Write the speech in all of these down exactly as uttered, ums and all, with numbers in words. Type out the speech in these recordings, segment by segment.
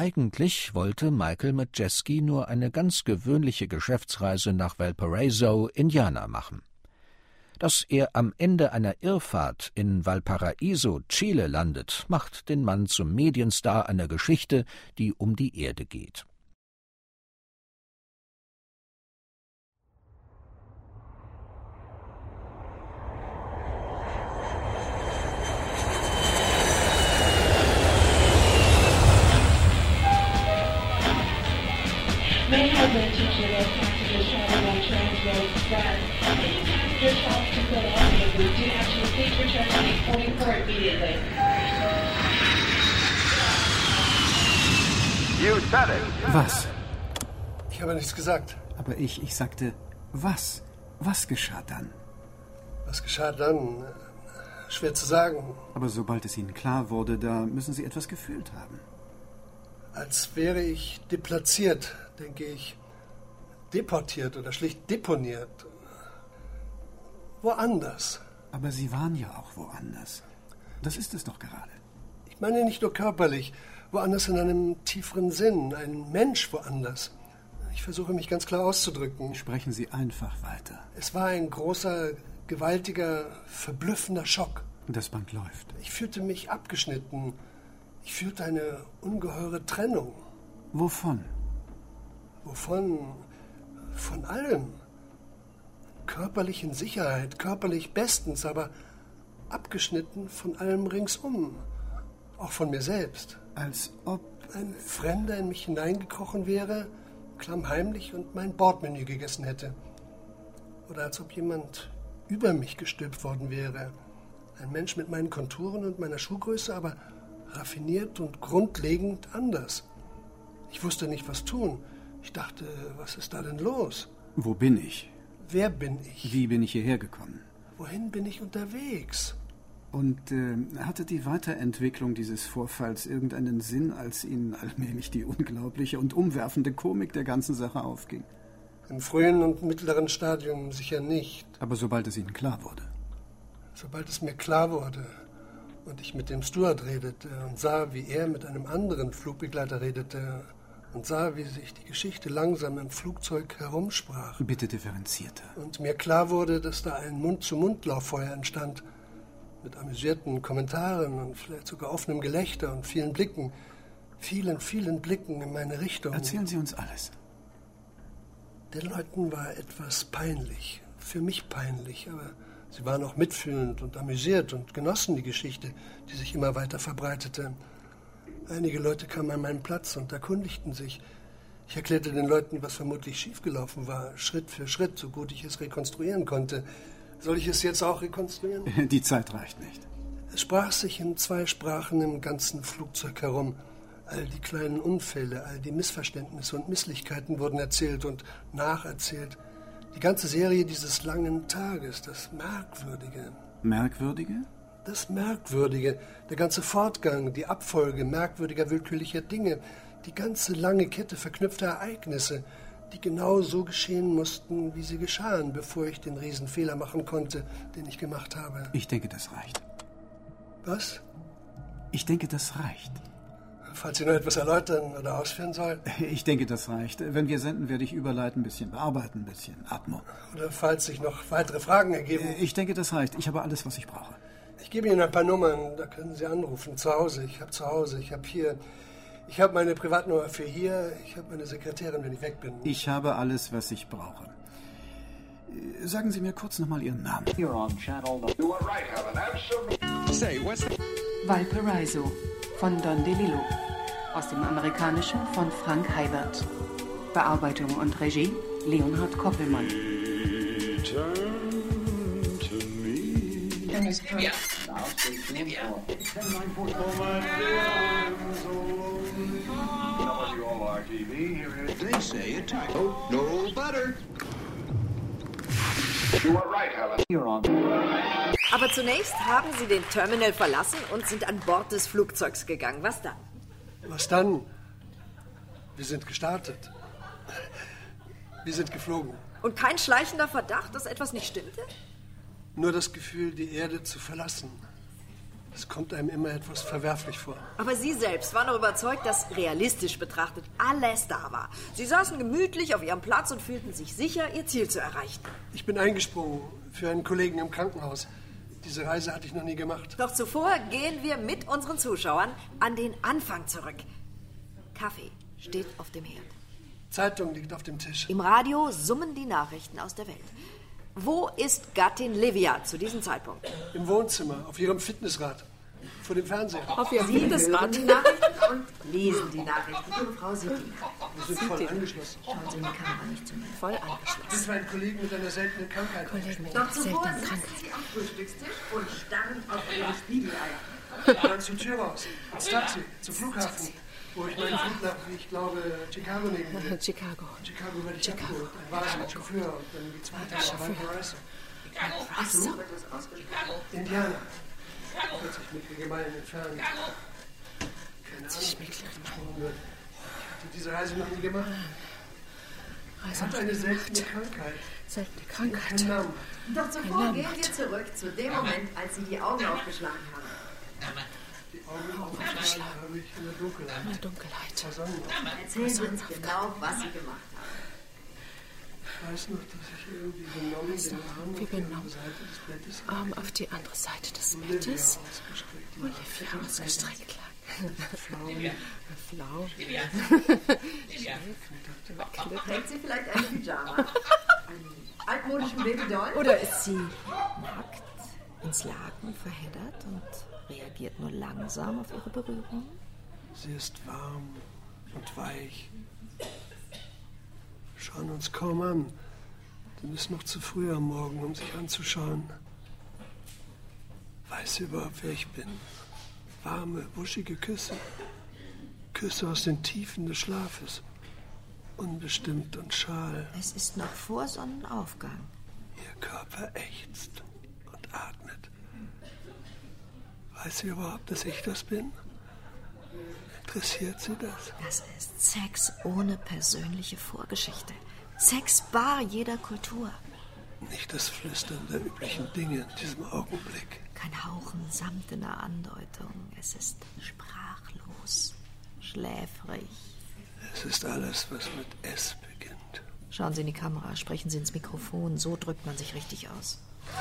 Eigentlich wollte Michael Madjeski nur eine ganz gewöhnliche Geschäftsreise nach Valparaiso, Indiana, machen. Dass er am Ende einer Irrfahrt in Valparaiso, Chile, landet, macht den Mann zum Medienstar einer Geschichte, die um die Erde geht. Many have been teaching their passengers traveling on Transworld that any passenger tries to pull off the route do actually please return to the boarding port immediately. You said it. Was? Ich habe nichts gesagt. Aber ich, ich sagte, was? Was geschah dann? Was geschah dann? Schwer zu sagen. Aber sobald es Ihnen klar wurde, da müssen Sie etwas gefühlt haben. Als wäre ich deplatziert, denke ich. Deportiert oder schlicht deponiert. Woanders. Aber Sie waren ja auch woanders. Das ist es doch gerade. Ich meine nicht nur körperlich, woanders in einem tieferen Sinn, ein Mensch woanders. Ich versuche mich ganz klar auszudrücken. Sprechen Sie einfach weiter. Es war ein großer, gewaltiger, verblüffender Schock. Das Band läuft. Ich fühlte mich abgeschnitten. Ich fühlte eine ungeheure Trennung. Wovon? Wovon? Von allem. Körperlich in Sicherheit, körperlich bestens, aber abgeschnitten von allem ringsum. Auch von mir selbst. Als ob ein Fremder in mich hineingekrochen wäre, klammheimlich und mein Bordmenü gegessen hätte. Oder als ob jemand über mich gestülpt worden wäre. Ein Mensch mit meinen Konturen und meiner Schuhgröße, aber raffiniert und grundlegend anders. Ich wusste nicht, was tun. Ich dachte, was ist da denn los? Wo bin ich? Wer bin ich? Wie bin ich hierher gekommen? Wohin bin ich unterwegs? Und äh, hatte die Weiterentwicklung dieses Vorfalls irgendeinen Sinn, als Ihnen allmählich die unglaubliche und umwerfende Komik der ganzen Sache aufging? Im frühen und mittleren Stadium sicher nicht. Aber sobald es Ihnen klar wurde? Sobald es mir klar wurde und ich mit dem Steward redete und sah, wie er mit einem anderen Flugbegleiter redete und sah, wie sich die Geschichte langsam im Flugzeug herumsprach. Bitte differenzierter. Und mir klar wurde, dass da ein Mund-zu-Mund-Lauffeuer entstand, mit amüsierten Kommentaren und vielleicht sogar offenem Gelächter und vielen Blicken, vielen, vielen Blicken in meine Richtung. Erzählen Sie uns alles. Den Leuten war etwas peinlich, für mich peinlich, aber sie waren auch mitfühlend und amüsiert und genossen die Geschichte, die sich immer weiter verbreitete. Einige Leute kamen an meinen Platz und erkundigten sich. Ich erklärte den Leuten, was vermutlich schiefgelaufen war, Schritt für Schritt, so gut ich es rekonstruieren konnte. Soll ich es jetzt auch rekonstruieren? Die Zeit reicht nicht. Es sprach sich in zwei Sprachen im ganzen Flugzeug herum. All die kleinen Unfälle, all die Missverständnisse und Misslichkeiten wurden erzählt und nacherzählt. Die ganze Serie dieses langen Tages, das Merkwürdige. Merkwürdige? Das Merkwürdige, der ganze Fortgang, die Abfolge merkwürdiger, willkürlicher Dinge, die ganze lange Kette verknüpfter Ereignisse, die genau so geschehen mussten, wie sie geschahen, bevor ich den Riesenfehler machen konnte, den ich gemacht habe. Ich denke, das reicht. Was? Ich denke, das reicht. Falls Sie noch etwas erläutern oder ausführen soll. Ich denke, das reicht. Wenn wir senden, werde ich überleiten, ein bisschen bearbeiten, ein bisschen Atmo. Oder falls sich noch weitere Fragen ergeben. Ich denke, das reicht. Ich habe alles, was ich brauche. Ich gebe Ihnen ein paar Nummern, da können Sie anrufen. Zu Hause, ich habe zu Hause, ich habe hier... Ich habe meine Privatnummer für hier, ich habe meine Sekretärin, wenn ich weg bin. Ich habe alles, was ich brauche. Sagen Sie mir kurz nochmal Ihren Namen. You're on channel. You are right, Helen. Absolutely. Say, what's the... Valparaiso von Don DeLillo. Aus dem Amerikanischen von Frank Heibert. Bearbeitung und Regie Leonhard Koppelmann. Ja. They say a typo. No butter. You are right, Helen. You're on. Aber zunächst haben Sie den Terminal verlassen und sind an Bord des Flugzeugs gegangen. Was dann? Was dann? Wir sind gestartet. Wir sind geflogen. Und kein schleichender Verdacht, dass etwas nicht stimmte? Nur das Gefühl, die Erde zu verlassen. Es kommt einem immer etwas verwerflich vor. Aber Sie selbst waren doch überzeugt, dass realistisch betrachtet alles da war. Sie saßen gemütlich auf Ihrem Platz und fühlten sich sicher, Ihr Ziel zu erreichen. Ich bin eingesprungen für einen Kollegen im Krankenhaus. Diese Reise hatte ich noch nie gemacht. Doch zuvor gehen wir mit unseren Zuschauern an den Anfang zurück. Kaffee steht auf dem Herd. Zeitung liegt auf dem Tisch. Im Radio summen die Nachrichten aus der Welt. Wo ist Gattin Livia zu diesem Zeitpunkt? Im Wohnzimmer, auf ihrem Fitnessrad. Vor dem Fernseher. Auf ihrem Fitnessrad. Sie hören die Nachrichten und lesen die Nachrichten. Ihre Frau sieht die. Wir sind voll angeschlossen. Schauen Sie in die Kamera nicht zu mir. Voll angeschlossen. Das war ein Kollege mit einer seltenen Krankheit. Kollege mit einer seltenen Krankheit. Sie am Frühstückstisch und starren auf Ihre Spiegeleier. Ich dann zur Tür raus, ins Taxi, zum Flughafen, wo ich meinen Flug nach, wie ich glaube, Chicago nehmen will. Chicago. Chicago werde ich abgeholt. Ein Wagen mit Chauffeur und dann die zweite nach Valparaiso. Ach so. Indianer. vierzig Meilen entfernt. Keine Ahnung, wie das gesprochen wird. Ich hatte diese Reise noch nie gemacht. Reise hat eine seltene Krankheit. Seltene Krankheit. Keinen Namen. Doch zuvor gehen wir zurück zu dem Moment, als Sie die Augen aufgeschlagen haben. Die Augen aufgeschlagen habe ich in der Dunkelheit. In der Dunkelheit. Erzählen Sie uns genau, was Sie gemacht haben. Ich weiß noch, dass ich irgendwie genommen den Arm Wie auf die genommen? andere Seite des Bettes Arm auf die andere Seite des Olivia Bettes. ausgestreckt. Olivia ausgestreckt lag. Flau. Trägt sie vielleicht einen Pyjama? Einen altmodischen Babydoll? Oder ist sie nackt ins Laken verheddert und reagiert nur langsam auf ihre Berührung? Sie ist warm und weich. Schauen uns kaum an, denn es ist noch zu früh am Morgen, um sich anzuschauen. Weiß sie überhaupt, wer ich bin? Warme, wuschige Küsse. Küsse aus den Tiefen des Schlafes. Unbestimmt und schal. Es ist noch vor Sonnenaufgang. Ihr Körper ächzt und atmet. Weiß sie überhaupt, dass ich das bin? Interessiert sie das? Das ist Sex ohne persönliche Vorgeschichte. Sex bar jeder Kultur. Nicht das Flüstern der üblichen Dinge in diesem Augenblick. Kein Hauchen samtener Andeutung. Es ist sprachlos, schläfrig. Es ist alles, was mit S beginnt. Schauen Sie in die Kamera, sprechen Sie ins Mikrofon. So drückt man sich richtig aus.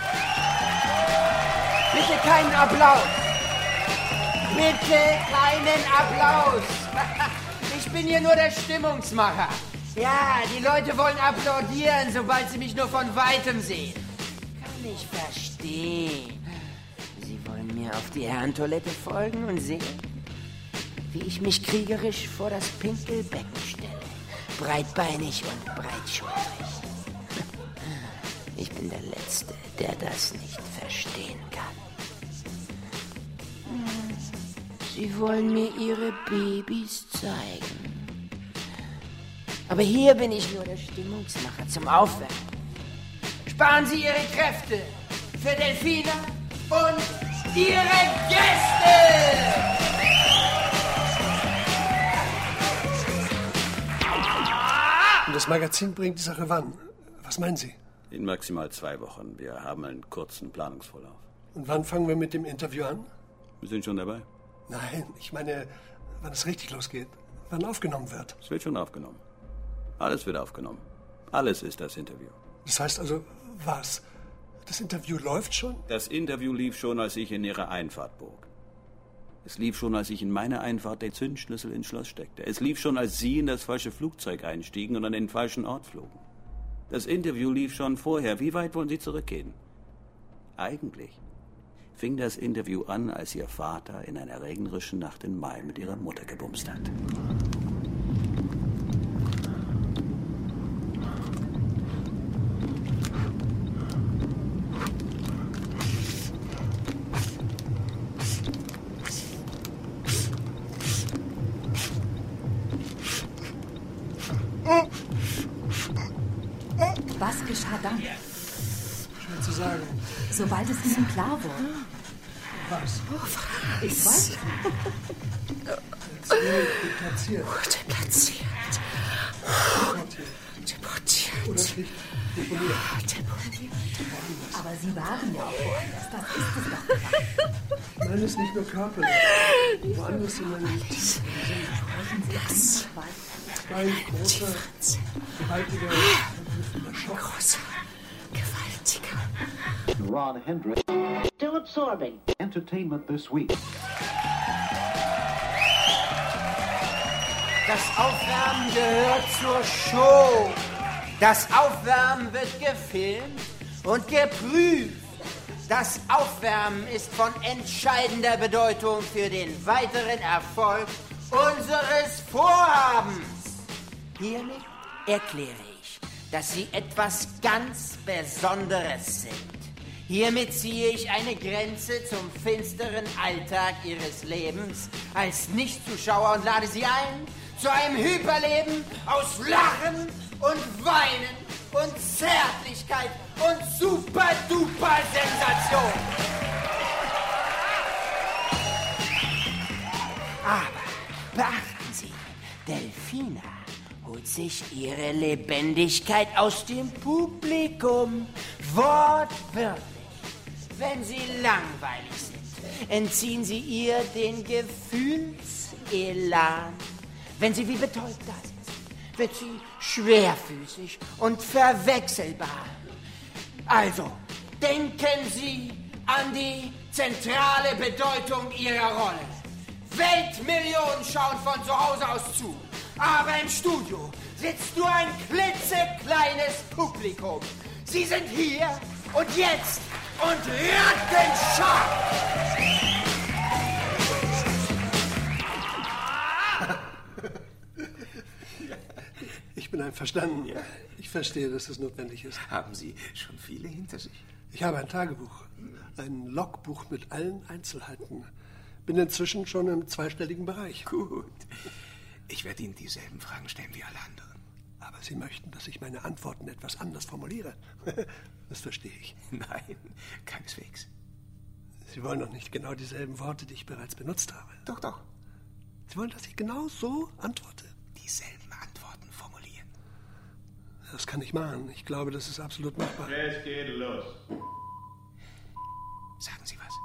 Bitte keinen Applaus! Bitte keinen Applaus! Ich bin hier nur der Stimmungsmacher. Ja, die Leute wollen applaudieren, sobald sie mich nur von Weitem sehen. Kann ich verstehen. Sie wollen mir auf die Herrentoilette folgen und sehen, wie ich mich kriegerisch vor das Pinkelbecken stelle. Breitbeinig und breitschultrig. Ich bin der Letzte, der das nicht verstehen kann. Sie wollen mir ihre Babys zeigen. Aber hier bin ich nur der Stimmungsmacher zum Aufwärmen. Sparen Sie Ihre Kräfte für Delfina und Ihre Gäste! Und das Magazin bringt die Sache wann? Was meinen Sie? In maximal zwei Wochen. Wir haben einen kurzen Planungsvorlauf. Und wann fangen wir mit dem Interview an? Wir sind schon dabei. Nein, ich meine, wann es richtig losgeht. Wann aufgenommen wird. Es wird schon aufgenommen. Alles wird aufgenommen. Alles ist das Interview. Das heißt also, was? Das Interview läuft schon? Das Interview lief schon, als ich in Ihre Einfahrt bog. Es lief schon, als ich in meine Einfahrt den Zündschlüssel ins Schloss steckte. Es lief schon, als Sie in das falsche Flugzeug einstiegen und an den falschen Ort flogen. Das Interview lief schon vorher. Wie weit wollen Sie zurückgehen? Eigentlich fing das Interview an, als Ihr Vater in einer regnerischen Nacht im Mai mit Ihrer Mutter gebumst hat. Was geschah dann? Schwer zu sagen. Sobald es Ihnen klar wurde. Was? Oh, ich weiß. Deplatziert. Deplatziert. Deportiert. Oder schlicht deponiert. Deportiert. Aber Sie waren ja auch woanders. Das ist es doch. Ich meine es nicht nur körperlich. Woanders in meinem Leben. Das war ein großer, gewaltiger, Schock. Großer, gewaltiger. Ron Hendricks. Still absorbing. Entertainment this week. Das Aufwärmen gehört zur Show. Das Aufwärmen wird gefilmt und geprüft. Das Aufwärmen ist von entscheidender Bedeutung für den weiteren Erfolg unseres Vorhabens. Hiermit erkläre ich, dass Sie etwas ganz Besonderes sind. Hiermit ziehe ich eine Grenze zum finsteren Alltag Ihres Lebens als Nichtzuschauer und lade Sie ein zu einem Hyperleben aus Lachen und Weinen und Zärtlichkeit und Super-Duper-Sensation. Aber beachten Sie, Delfina holt sich ihre Lebendigkeit aus dem Publikum. Wortwörtlich. Wenn Sie langweilig sind, entziehen Sie ihr den Gefühlselan. Wenn sie wie betäubt da sitzt, wird sie schwerfüßig und verwechselbar. Also, denken Sie an die zentrale Bedeutung Ihrer Rolle. Weltmillionen schauen von zu Hause aus zu, aber im Studio sitzt nur ein klitzekleines Publikum. Sie sind hier und jetzt und rattenscharf. Ich bin einverstanden. Ja. Ich verstehe, dass es notwendig ist. Haben Sie schon viele hinter sich? Ich habe ein Tagebuch. Ein Logbuch mit allen Einzelheiten. Bin inzwischen schon im zweistelligen Bereich. Gut. Ich werde Ihnen dieselben Fragen stellen wie alle anderen. Aber Sie möchten, dass ich meine Antworten etwas anders formuliere. Das verstehe ich. Nein, keineswegs. Sie wollen doch nicht genau dieselben Worte, die ich bereits benutzt habe. Doch, doch. Sie wollen, dass ich genau so antworte? Dieselben Antworten formulieren. Das kann ich machen. Ich glaube, das ist absolut machbar. Es geht los. Sagen Sie was.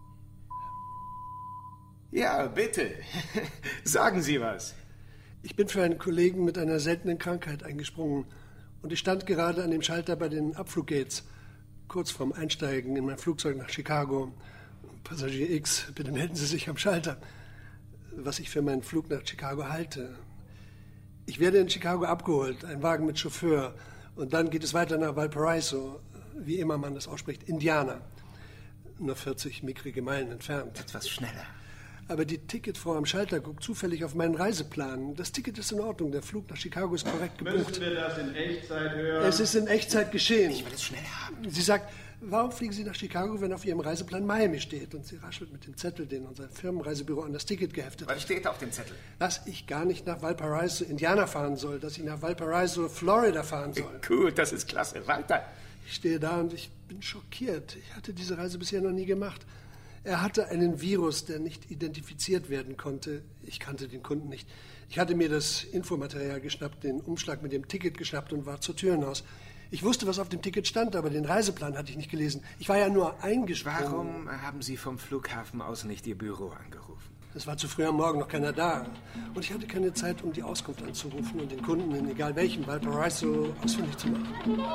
Ja, bitte. Sagen Sie was. Ich bin für einen Kollegen mit einer seltenen Krankheit eingesprungen und ich stand gerade an dem Schalter bei den Abfluggates, kurz vorm Einsteigen in mein Flugzeug nach Chicago. Passagier X, bitte melden Sie sich am Schalter. Was ich für meinen Flug nach Chicago halte. Ich werde in Chicago abgeholt, ein Wagen mit Chauffeur, und dann geht es weiter nach Valparaiso, wie immer man das ausspricht, Indiana. Nur vierzig mickrige Meilen entfernt. Etwas schneller. Aber die Ticketfrau am Schalter guckt zufällig auf meinen Reiseplan. Das Ticket ist in Ordnung, der Flug nach Chicago ist korrekt gebucht. Müssen wir das in Echtzeit hören? Es ist in Echtzeit geschehen. Ich will es schnell haben. Sie sagt, warum fliegen Sie nach Chicago, wenn auf Ihrem Reiseplan Miami steht? Und sie raschelt mit dem Zettel, den unser Firmenreisebüro an das Ticket geheftet hat. Was steht auf dem Zettel? Dass ich gar nicht nach Valparaiso, Indiana fahren soll, dass ich nach Valparaiso, Florida fahren soll. Gut, das ist klasse. Weiter. Ich stehe da und ich bin schockiert. Ich hatte diese Reise bisher noch nie gemacht. Er hatte einen Virus, der nicht identifiziert werden konnte. Ich kannte den Kunden nicht. Ich hatte mir das Infomaterial geschnappt, den Umschlag mit dem Ticket geschnappt und war zur Tür hinaus. Ich wusste, was auf dem Ticket stand, aber den Reiseplan hatte ich nicht gelesen. Ich war ja nur eingesprungen. Warum haben Sie vom Flughafen aus nicht Ihr Büro angerufen? Es war zu früh am Morgen noch keiner da. Und ich hatte keine Zeit, um die Auskunft anzurufen und den Kunden in egal welchem Valparaiso ausfindig zu machen.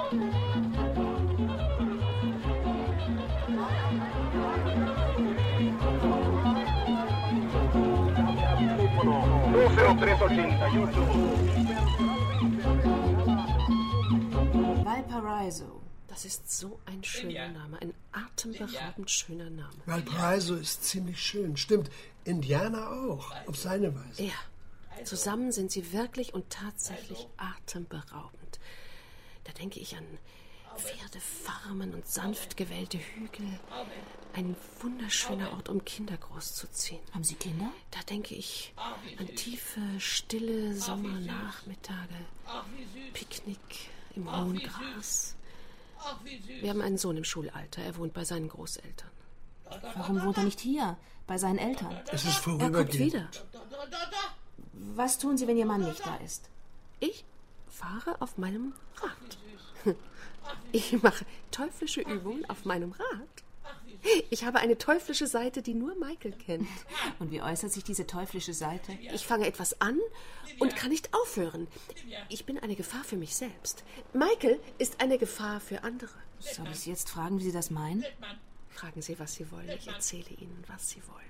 Valparaiso. Das ist so ein schöner Name, ein atemberaubend schöner Name. Valparaiso ist ziemlich schön, stimmt. Indiana auch, auf seine Weise. Ja, zusammen sind sie wirklich und tatsächlich atemberaubend. Da denke ich an Pferdefarmen und sanft gewellte Hügel. Ein wunderschöner Ort, um Kinder großzuziehen. Haben Sie Kinder? Da denke ich an tiefe, stille Sommernachmittage, Picknick im hohen Gras. Wir haben einen Sohn im Schulalter. Er wohnt bei seinen Großeltern. Warum wohnt er nicht hier, bei seinen Eltern? Es ist Er kommt vorübergehend. wieder. Was tun Sie, wenn Ihr Mann nicht da ist? Ich fahre auf meinem Rad. Ich mache teuflische Übungen auf meinem Rad. Ich habe eine teuflische Seite, die nur Michael kennt. Und wie äußert sich diese teuflische Seite? Ich fange etwas an und kann nicht aufhören. Ich bin eine Gefahr für mich selbst. Michael ist eine Gefahr für andere. Soll ich Sie jetzt fragen, wie Sie das meinen? Fragen Sie, was Sie wollen. Ich erzähle Ihnen, was Sie wollen.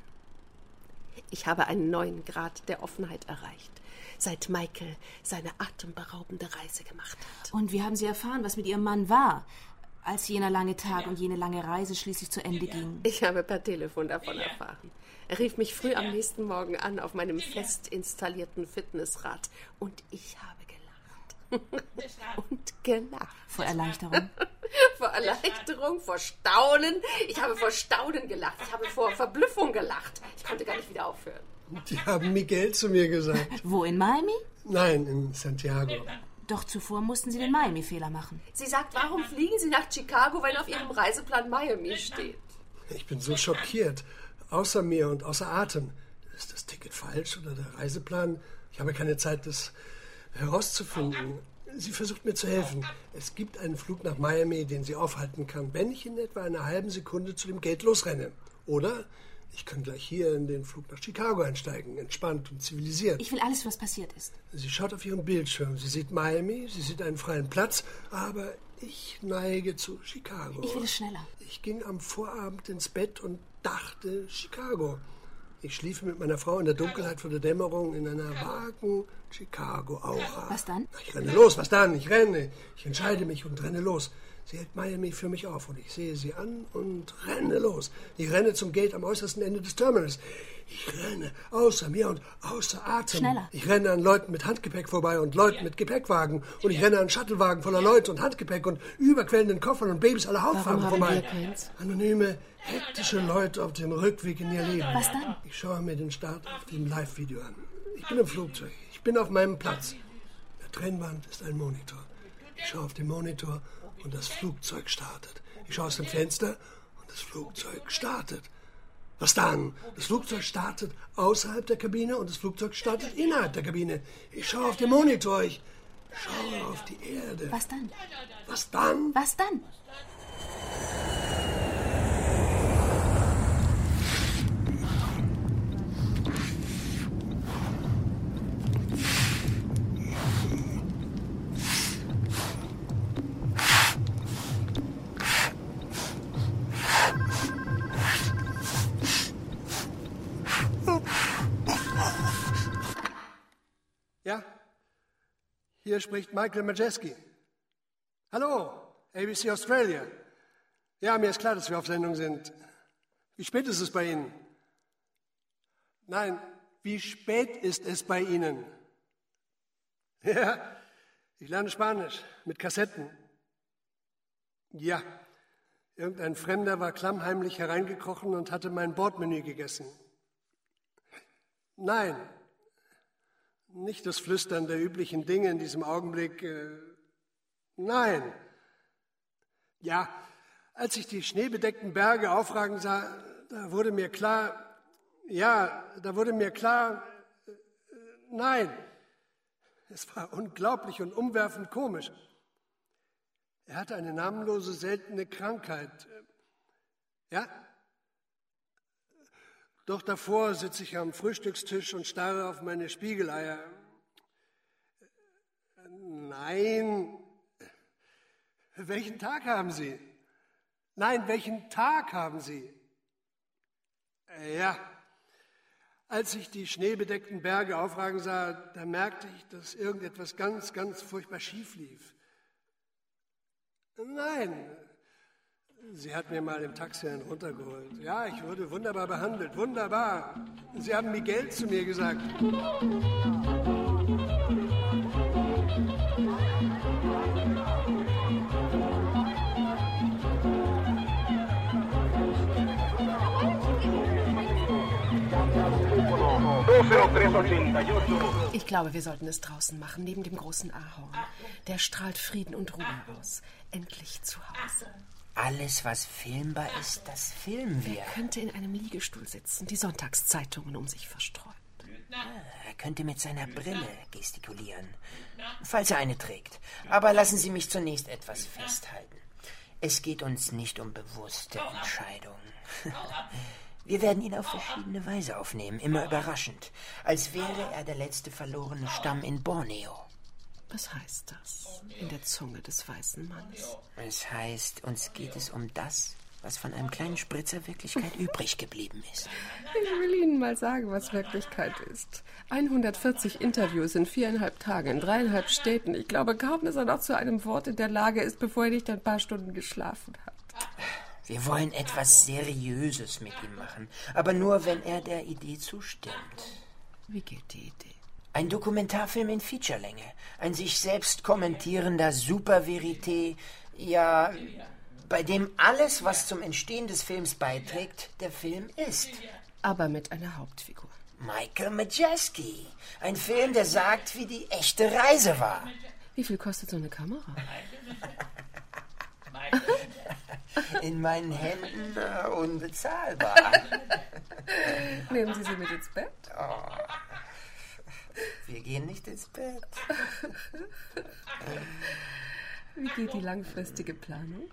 Ich habe einen neuen Grad der Offenheit erreicht, seit Michael seine atemberaubende Reise gemacht hat. Und wie haben Sie erfahren, was mit Ihrem Mann war, als jener lange Tag und jene lange Reise schließlich zu Ende ging? Ich habe per Telefon davon erfahren. Er rief mich früh am nächsten Morgen an auf meinem fest installierten Fitnessrad und ich habe gelacht. Und gelacht. Vor Erleichterung? Vor Erleichterung, vor Staunen. Ich habe vor Staunen gelacht. Ich habe vor Verblüffung gelacht. Ich konnte gar nicht wieder aufhören. Die haben Miguel zu mir gesagt. Wo, in Miami? Nein, in Santiago. Doch zuvor mussten Sie den Miami-Fehler machen. Sie sagt, warum fliegen Sie nach Chicago, wenn auf Ihrem Reiseplan Miami steht? Ich bin so schockiert. Außer mir und außer Atem. Ist das Ticket falsch oder der Reiseplan? Ich habe keine Zeit, das herauszufinden. Sie versucht mir zu helfen. Es gibt einen Flug nach Miami, den sie aufhalten kann, wenn ich in etwa einer halben Sekunde zu dem Gate losrenne. Oder ich kann gleich hier in den Flug nach Chicago einsteigen, entspannt und zivilisiert. Ich will alles, was passiert ist. Sie schaut auf ihren Bildschirm. Sie sieht Miami, sie sieht einen freien Platz, aber ich neige zu Chicago. Ich will es schneller. Ich ging am Vorabend ins Bett und dachte Chicago. Ich schliefe mit meiner Frau in der Dunkelheit vor der Dämmerung in einer vagen Chicago-Aura. Was dann? Ich renne los, was dann? Ich renne. Ich entscheide mich und renne los. Sie hält Miami für mich auf und ich sehe sie an und renne los. Ich renne zum Gate am äußersten Ende des Terminals. Ich renne außer mir und außer Atem. Schneller. Ich renne an Leuten mit Handgepäck vorbei und Leuten mit Gepäckwagen. Und ich renne an Shuttlewagen voller Leute und Handgepäck und überquellenden Koffern und Babys aller Hautfarben Warum vorbei. haben wir keins? Anonyme, hektische Leute auf dem Rückweg in ihr Leben. Was dann? Ich schaue mir den Start auf dem Live-Video an. Ich bin im Flugzeug. Ich bin auf meinem Platz. In der Trennwand ist ein Monitor. Ich schaue auf den Monitor und das Flugzeug startet. Ich schaue aus dem Fenster und das Flugzeug startet. Was dann? Das Flugzeug startet außerhalb der Kabine und das Flugzeug startet innerhalb der Kabine. Ich schaue auf den Monitor. Ich schaue auf die Erde. Was dann? Was dann? Was dann? Ja, hier spricht Michael Majeski. Hallo, A B C Australia. Ja, mir ist klar, dass wir auf Sendung sind. Wie spät ist es bei Ihnen? Nein, wie spät ist es bei Ihnen? Ja, ich lerne Spanisch mit Kassetten. Ja, irgendein Fremder war klammheimlich hereingekrochen und hatte mein Bordmenü gegessen. Nein, nicht das Flüstern der üblichen Dinge in diesem Augenblick. Äh, nein. Ja, als ich die schneebedeckten Berge aufragen sah, da wurde mir klar, ja, da wurde mir klar, äh, nein. Es war unglaublich und umwerfend komisch. Er hatte eine namenlose, seltene Krankheit. Ja? Doch davor sitze ich am Frühstückstisch und starre auf meine Spiegeleier. Nein. Welchen Tag haben Sie? Nein, welchen Tag haben Sie? Ja. Als ich die schneebedeckten Berge aufragen sah, da merkte ich, dass irgendetwas ganz, ganz furchtbar schief lief. Nein. Sie hat mir mal im Taxi einen runtergeholt. Ja, ich wurde wunderbar behandelt. Wunderbar. Sie haben Miguel zu mir gesagt. Ich glaube, wir sollten es draußen machen, neben dem großen Ahorn. Der strahlt Frieden und Ruhe aus. Endlich zu Hause. Alles, was filmbar ist, das filmen wir. Er könnte in einem Liegestuhl sitzen, die Sonntagszeitungen um sich verstreut. Er könnte mit seiner Brille gestikulieren, falls er eine trägt. Aber lassen Sie mich zunächst etwas festhalten. Es geht uns nicht um bewusste Entscheidungen. Wir werden ihn auf verschiedene Weise aufnehmen, immer überraschend, als wäre er der letzte verlorene Stamm in Borneo. Was heißt das in der Zunge des weißen Mannes? Es heißt, uns geht es um das, was von einem kleinen Spritzer Wirklichkeit übrig geblieben ist. Ich will Ihnen mal sagen, was Wirklichkeit ist. hundertvierzig Interviews in viereinhalb Tagen, in dreieinhalb Städten. Ich glaube kaum, dass er noch zu einem Wort in der Lage ist, bevor er nicht ein paar Stunden geschlafen hat. Wir wollen etwas Seriöses mit ihm machen, aber nur, wenn er der Idee zustimmt. Wie geht die Idee? Ein Dokumentarfilm in Featurelänge, ein sich selbst kommentierender Super-Verité, ja, bei dem alles, was zum Entstehen des Films beiträgt, der Film ist. Aber mit einer Hauptfigur. Michael Majeski. Ein Film, der sagt, wie die echte Reise war. Wie viel kostet so eine Kamera? In meinen Händen äh, unbezahlbar. Nehmen Sie sie mit ins Bett? Oh. Wir gehen nicht ins Bett. Wie geht die langfristige Planung?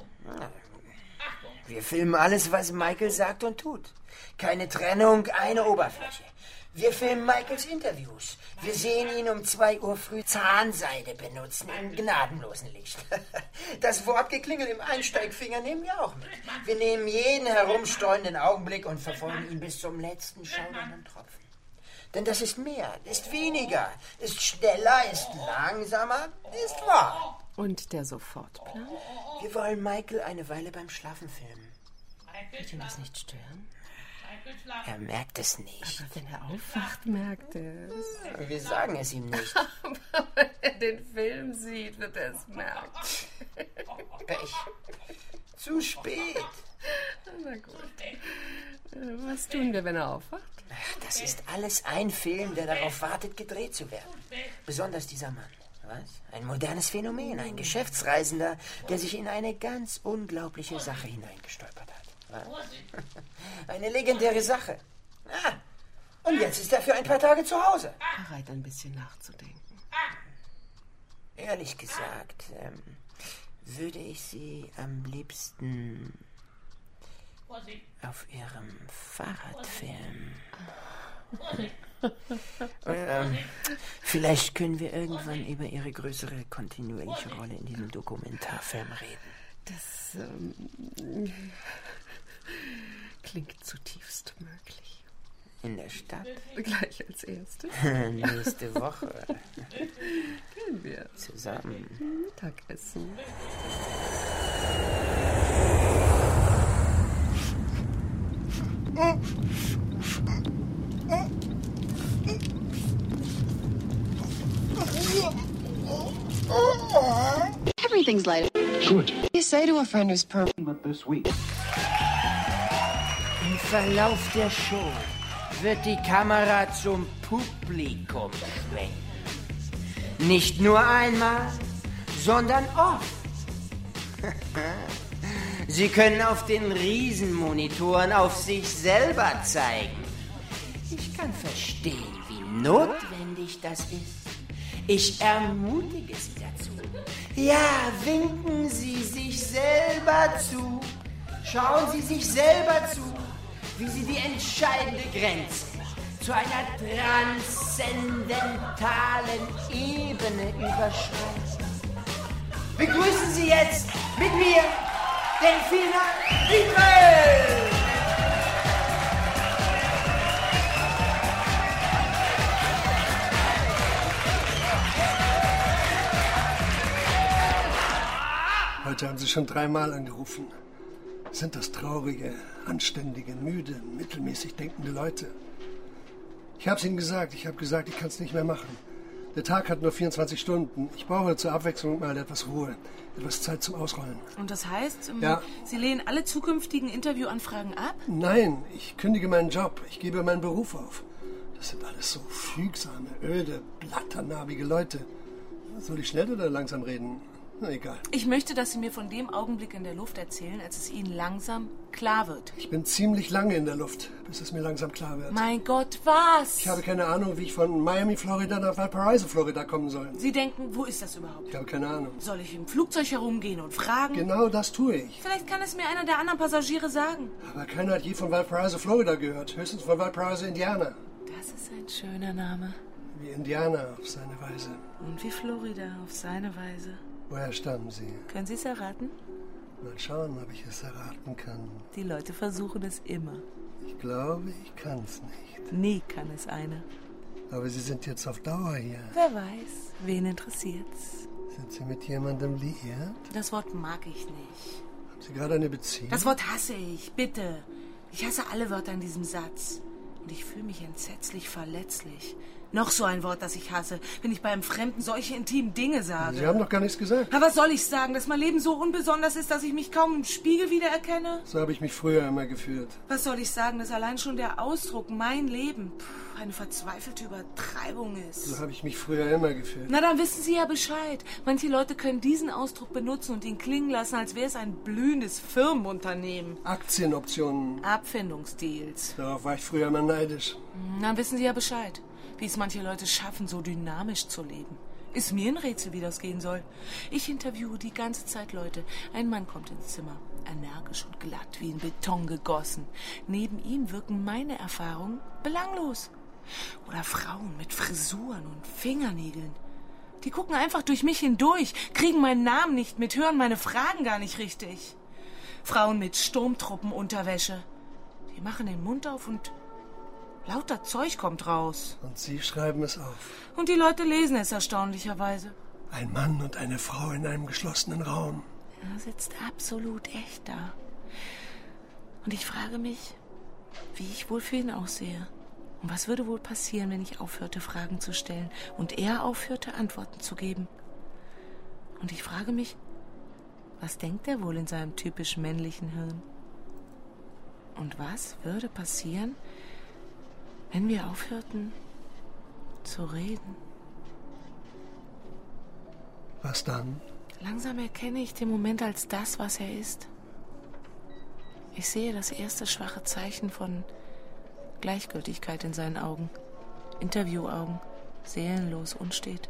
Wir filmen alles, was Michael sagt und tut. Keine Trennung, eine Oberfläche. Wir filmen Michaels Interviews. Wir sehen ihn um zwei Uhr früh Zahnseide benutzen, im gnadenlosen Licht. Das Wortgeklingel im Einsteigfinger nehmen wir auch mit. Wir nehmen jeden herumstreunenden Augenblick und verfolgen ihn bis zum letzten schaudernden Tropfen. Denn das ist mehr, ist weniger, ist schneller, ist langsamer, ist wahr. Und der Sofortplan? Wir wollen Michael eine Weile beim Schlafen filmen. Wird ihn das nicht stören? Er merkt es nicht. Aber wenn er aufwacht, merkt er es. Wir sagen es ihm nicht. Aber wenn er den Film sieht, wird er es merken. Pech. Zu spät. Na gut. Was tun wir, wenn er aufwacht? Das ist alles ein Film, der darauf wartet, gedreht zu werden. Besonders dieser Mann. Was? Ein modernes Phänomen, ein Geschäftsreisender, der sich in eine ganz unglaubliche Sache hineingestolpert hat. Was? Eine legendäre Sache. Ah, und jetzt ist er für ein paar Tage zu Hause. Bereit, ein bisschen nachzudenken. Ehrlich gesagt, ähm, würde ich Sie am liebsten auf Ihrem Fahrrad filmen. ähm, vielleicht können wir irgendwann über Ihre größere kontinuierliche Rolle in diesem Dokumentarfilm reden. Das ähm, klingt zutiefst möglich. In der Stadt? Gleich als erstes. Nächste Woche. Gehen wir. Zusammen. Mittagessen. Everything's light. Good. You say to a friend who's permanent This week. Im Verlauf der Show wird die Kamera zum Publikum schwenken. Nicht nur einmal, sondern oft. Sie können auf den Riesenmonitoren auf sich selber zeigen. Ich kann verstehen, wie notwendig das ist. Ich ermutige Sie dazu. Ja, winken Sie sich selber zu. Schauen Sie sich selber zu, wie Sie die entscheidende Grenze zu einer transzendentalen Ebene überschreiten. Begrüßen Sie jetzt mit mir Delfina Wiedrel! Heute haben Sie schon dreimal angerufen. Sind das traurige, anständige, müde, mittelmäßig denkende Leute? Ich habe es Ihnen gesagt. Ich habe gesagt, ich kann es nicht mehr machen. Der Tag hat nur vierundzwanzig Stunden. Ich brauche zur Abwechslung mal etwas Ruhe, etwas Zeit zum Ausrollen. Und das heißt, ähm, Ja. Sie lehnen alle zukünftigen Interviewanfragen ab? Nein, ich kündige meinen Job. Ich gebe meinen Beruf auf. Das sind alles so fügsame, öde, blatternarbige Leute. Soll ich schnell oder langsam reden? Na, egal. Ich möchte, dass Sie mir von dem Augenblick in der Luft erzählen, als es Ihnen langsam klar wird. Ich bin ziemlich lange in der Luft, bis es mir langsam klar wird. Mein Gott, was? Ich habe keine Ahnung, wie ich von Miami, Florida nach Valparaiso, Florida kommen soll. Sie denken, wo ist das überhaupt? Ich habe keine Ahnung. Soll ich im Flugzeug herumgehen und fragen? Genau das tue ich. Vielleicht kann es mir einer der anderen Passagiere sagen. Aber keiner hat je von Valparaiso, Florida gehört. Höchstens von Valparaiso, Indiana. Das ist ein schöner Name. Wie Indiana auf seine Weise. Und wie Florida auf seine Weise. Woher stammen Sie? Können Sie es erraten? Mal schauen, ob ich es erraten kann. Die Leute versuchen es immer. Ich glaube, ich kann es nicht. Nie kann es einer. Aber Sie sind jetzt auf Dauer hier. Wer weiß, wen interessiert's? Sind Sie mit jemandem liiert? Das Wort mag ich nicht. Haben Sie gerade eine Beziehung? Das Wort hasse ich, bitte. Ich hasse alle Wörter in diesem Satz. Und ich fühle mich entsetzlich verletzlich. Noch so ein Wort, das ich hasse, wenn ich bei einem Fremden solche intimen Dinge sage. Sie haben doch gar nichts gesagt. Aber was soll ich sagen, dass mein Leben so unbesonders ist, dass ich mich kaum im Spiegel wiedererkenne? So habe ich mich früher immer gefühlt. Was soll ich sagen, dass allein schon der Ausdruck mein Leben pff, eine verzweifelte Übertreibung ist? So habe ich mich früher immer gefühlt. Na, dann wissen Sie ja Bescheid. Manche Leute können diesen Ausdruck benutzen und ihn klingen lassen, als wäre es ein blühendes Firmenunternehmen. Aktienoptionen. Abfindungsdeals. Darauf war ich früher immer neidisch. Dann wissen Sie ja Bescheid. Wie es manche Leute schaffen, so dynamisch zu leben. Ist mir ein Rätsel, wie das gehen soll. Ich interviewe die ganze Zeit Leute. Ein Mann kommt ins Zimmer, energisch und glatt, wie in Beton gegossen. Neben ihm wirken meine Erfahrungen belanglos. Oder Frauen mit Frisuren und Fingernägeln. Die gucken einfach durch mich hindurch, kriegen meinen Namen nicht mit, hören meine Fragen gar nicht richtig. Frauen mit Sturmtruppenunterwäsche. Die machen den Mund auf und lauter Zeug kommt raus. Und Sie schreiben es auf. Und die Leute lesen es erstaunlicherweise. Ein Mann und eine Frau in einem geschlossenen Raum. Er sitzt absolut echt da. Und ich frage mich, wie ich wohl für ihn aussehe. Und was würde wohl passieren, wenn ich aufhörte, Fragen zu stellen und er aufhörte, Antworten zu geben? Und ich frage mich, was denkt er wohl in seinem typisch männlichen Hirn? Und was würde passieren, wenn wir aufhörten zu reden? Was dann? Langsam erkenne ich den Moment als das, was er ist. Ich sehe das erste schwache Zeichen von Gleichgültigkeit in seinen Augen. Interviewaugen, seelenlos, unstet.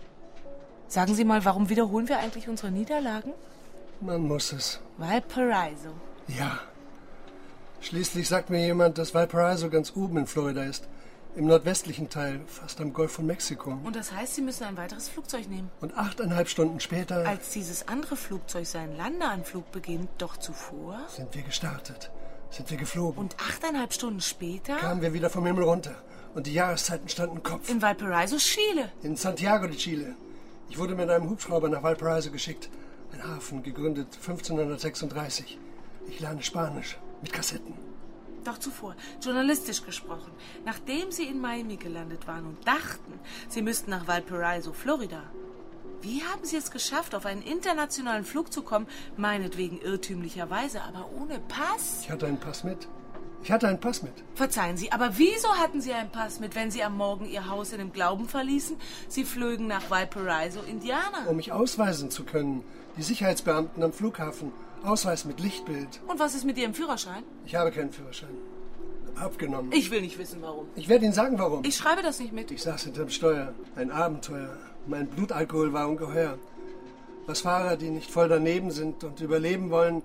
Sagen Sie mal, warum wiederholen wir eigentlich unsere Niederlagen? Man muss es. Valparaiso. Ja. Schließlich sagt mir jemand, dass Valparaiso ganz oben in Florida ist. Im nordwestlichen Teil, fast am Golf von Mexiko. Und das heißt, Sie müssen ein weiteres Flugzeug nehmen? Und achteinhalb Stunden später... Als dieses andere Flugzeug seinen Landeanflug beginnt, doch zuvor... Sind wir gestartet. Sind wir geflogen. Und achteinhalb Stunden später... Kamen wir wieder vom Himmel runter. Und die Jahreszeiten standen Kopf. In Valparaiso, Chile. In Santiago de Chile. Ich wurde mit einem Hubschrauber nach Valparaiso geschickt. Ein Hafen, gegründet fünfzehnhundertsechsunddreißig. Ich lerne Spanisch. Mit Kassetten. Doch zuvor, journalistisch gesprochen, nachdem Sie in Miami gelandet waren und dachten, Sie müssten nach Valparaiso, Florida. Wie haben Sie es geschafft, auf einen internationalen Flug zu kommen, meinetwegen irrtümlicherweise, aber ohne Pass? Ich hatte einen Pass mit. Ich hatte einen Pass mit. Verzeihen Sie, aber wieso hatten Sie einen Pass mit, wenn Sie am Morgen Ihr Haus in dem Glauben verließen, Sie flögen nach Valparaiso, Indiana? Um mich ausweisen zu können. Die Sicherheitsbeamten am Flughafen. Ausweis mit Lichtbild. Und was ist mit Ihrem Führerschein? Ich habe keinen Führerschein. Abgenommen. Ich will nicht wissen, warum. Ich werde Ihnen sagen, warum. Ich schreibe das nicht mit. Ich saß hinterm Steuer. Ein Abenteuer. Mein Blutalkohol war ungeheuer. Was Fahrer, die nicht voll daneben sind und überleben wollen,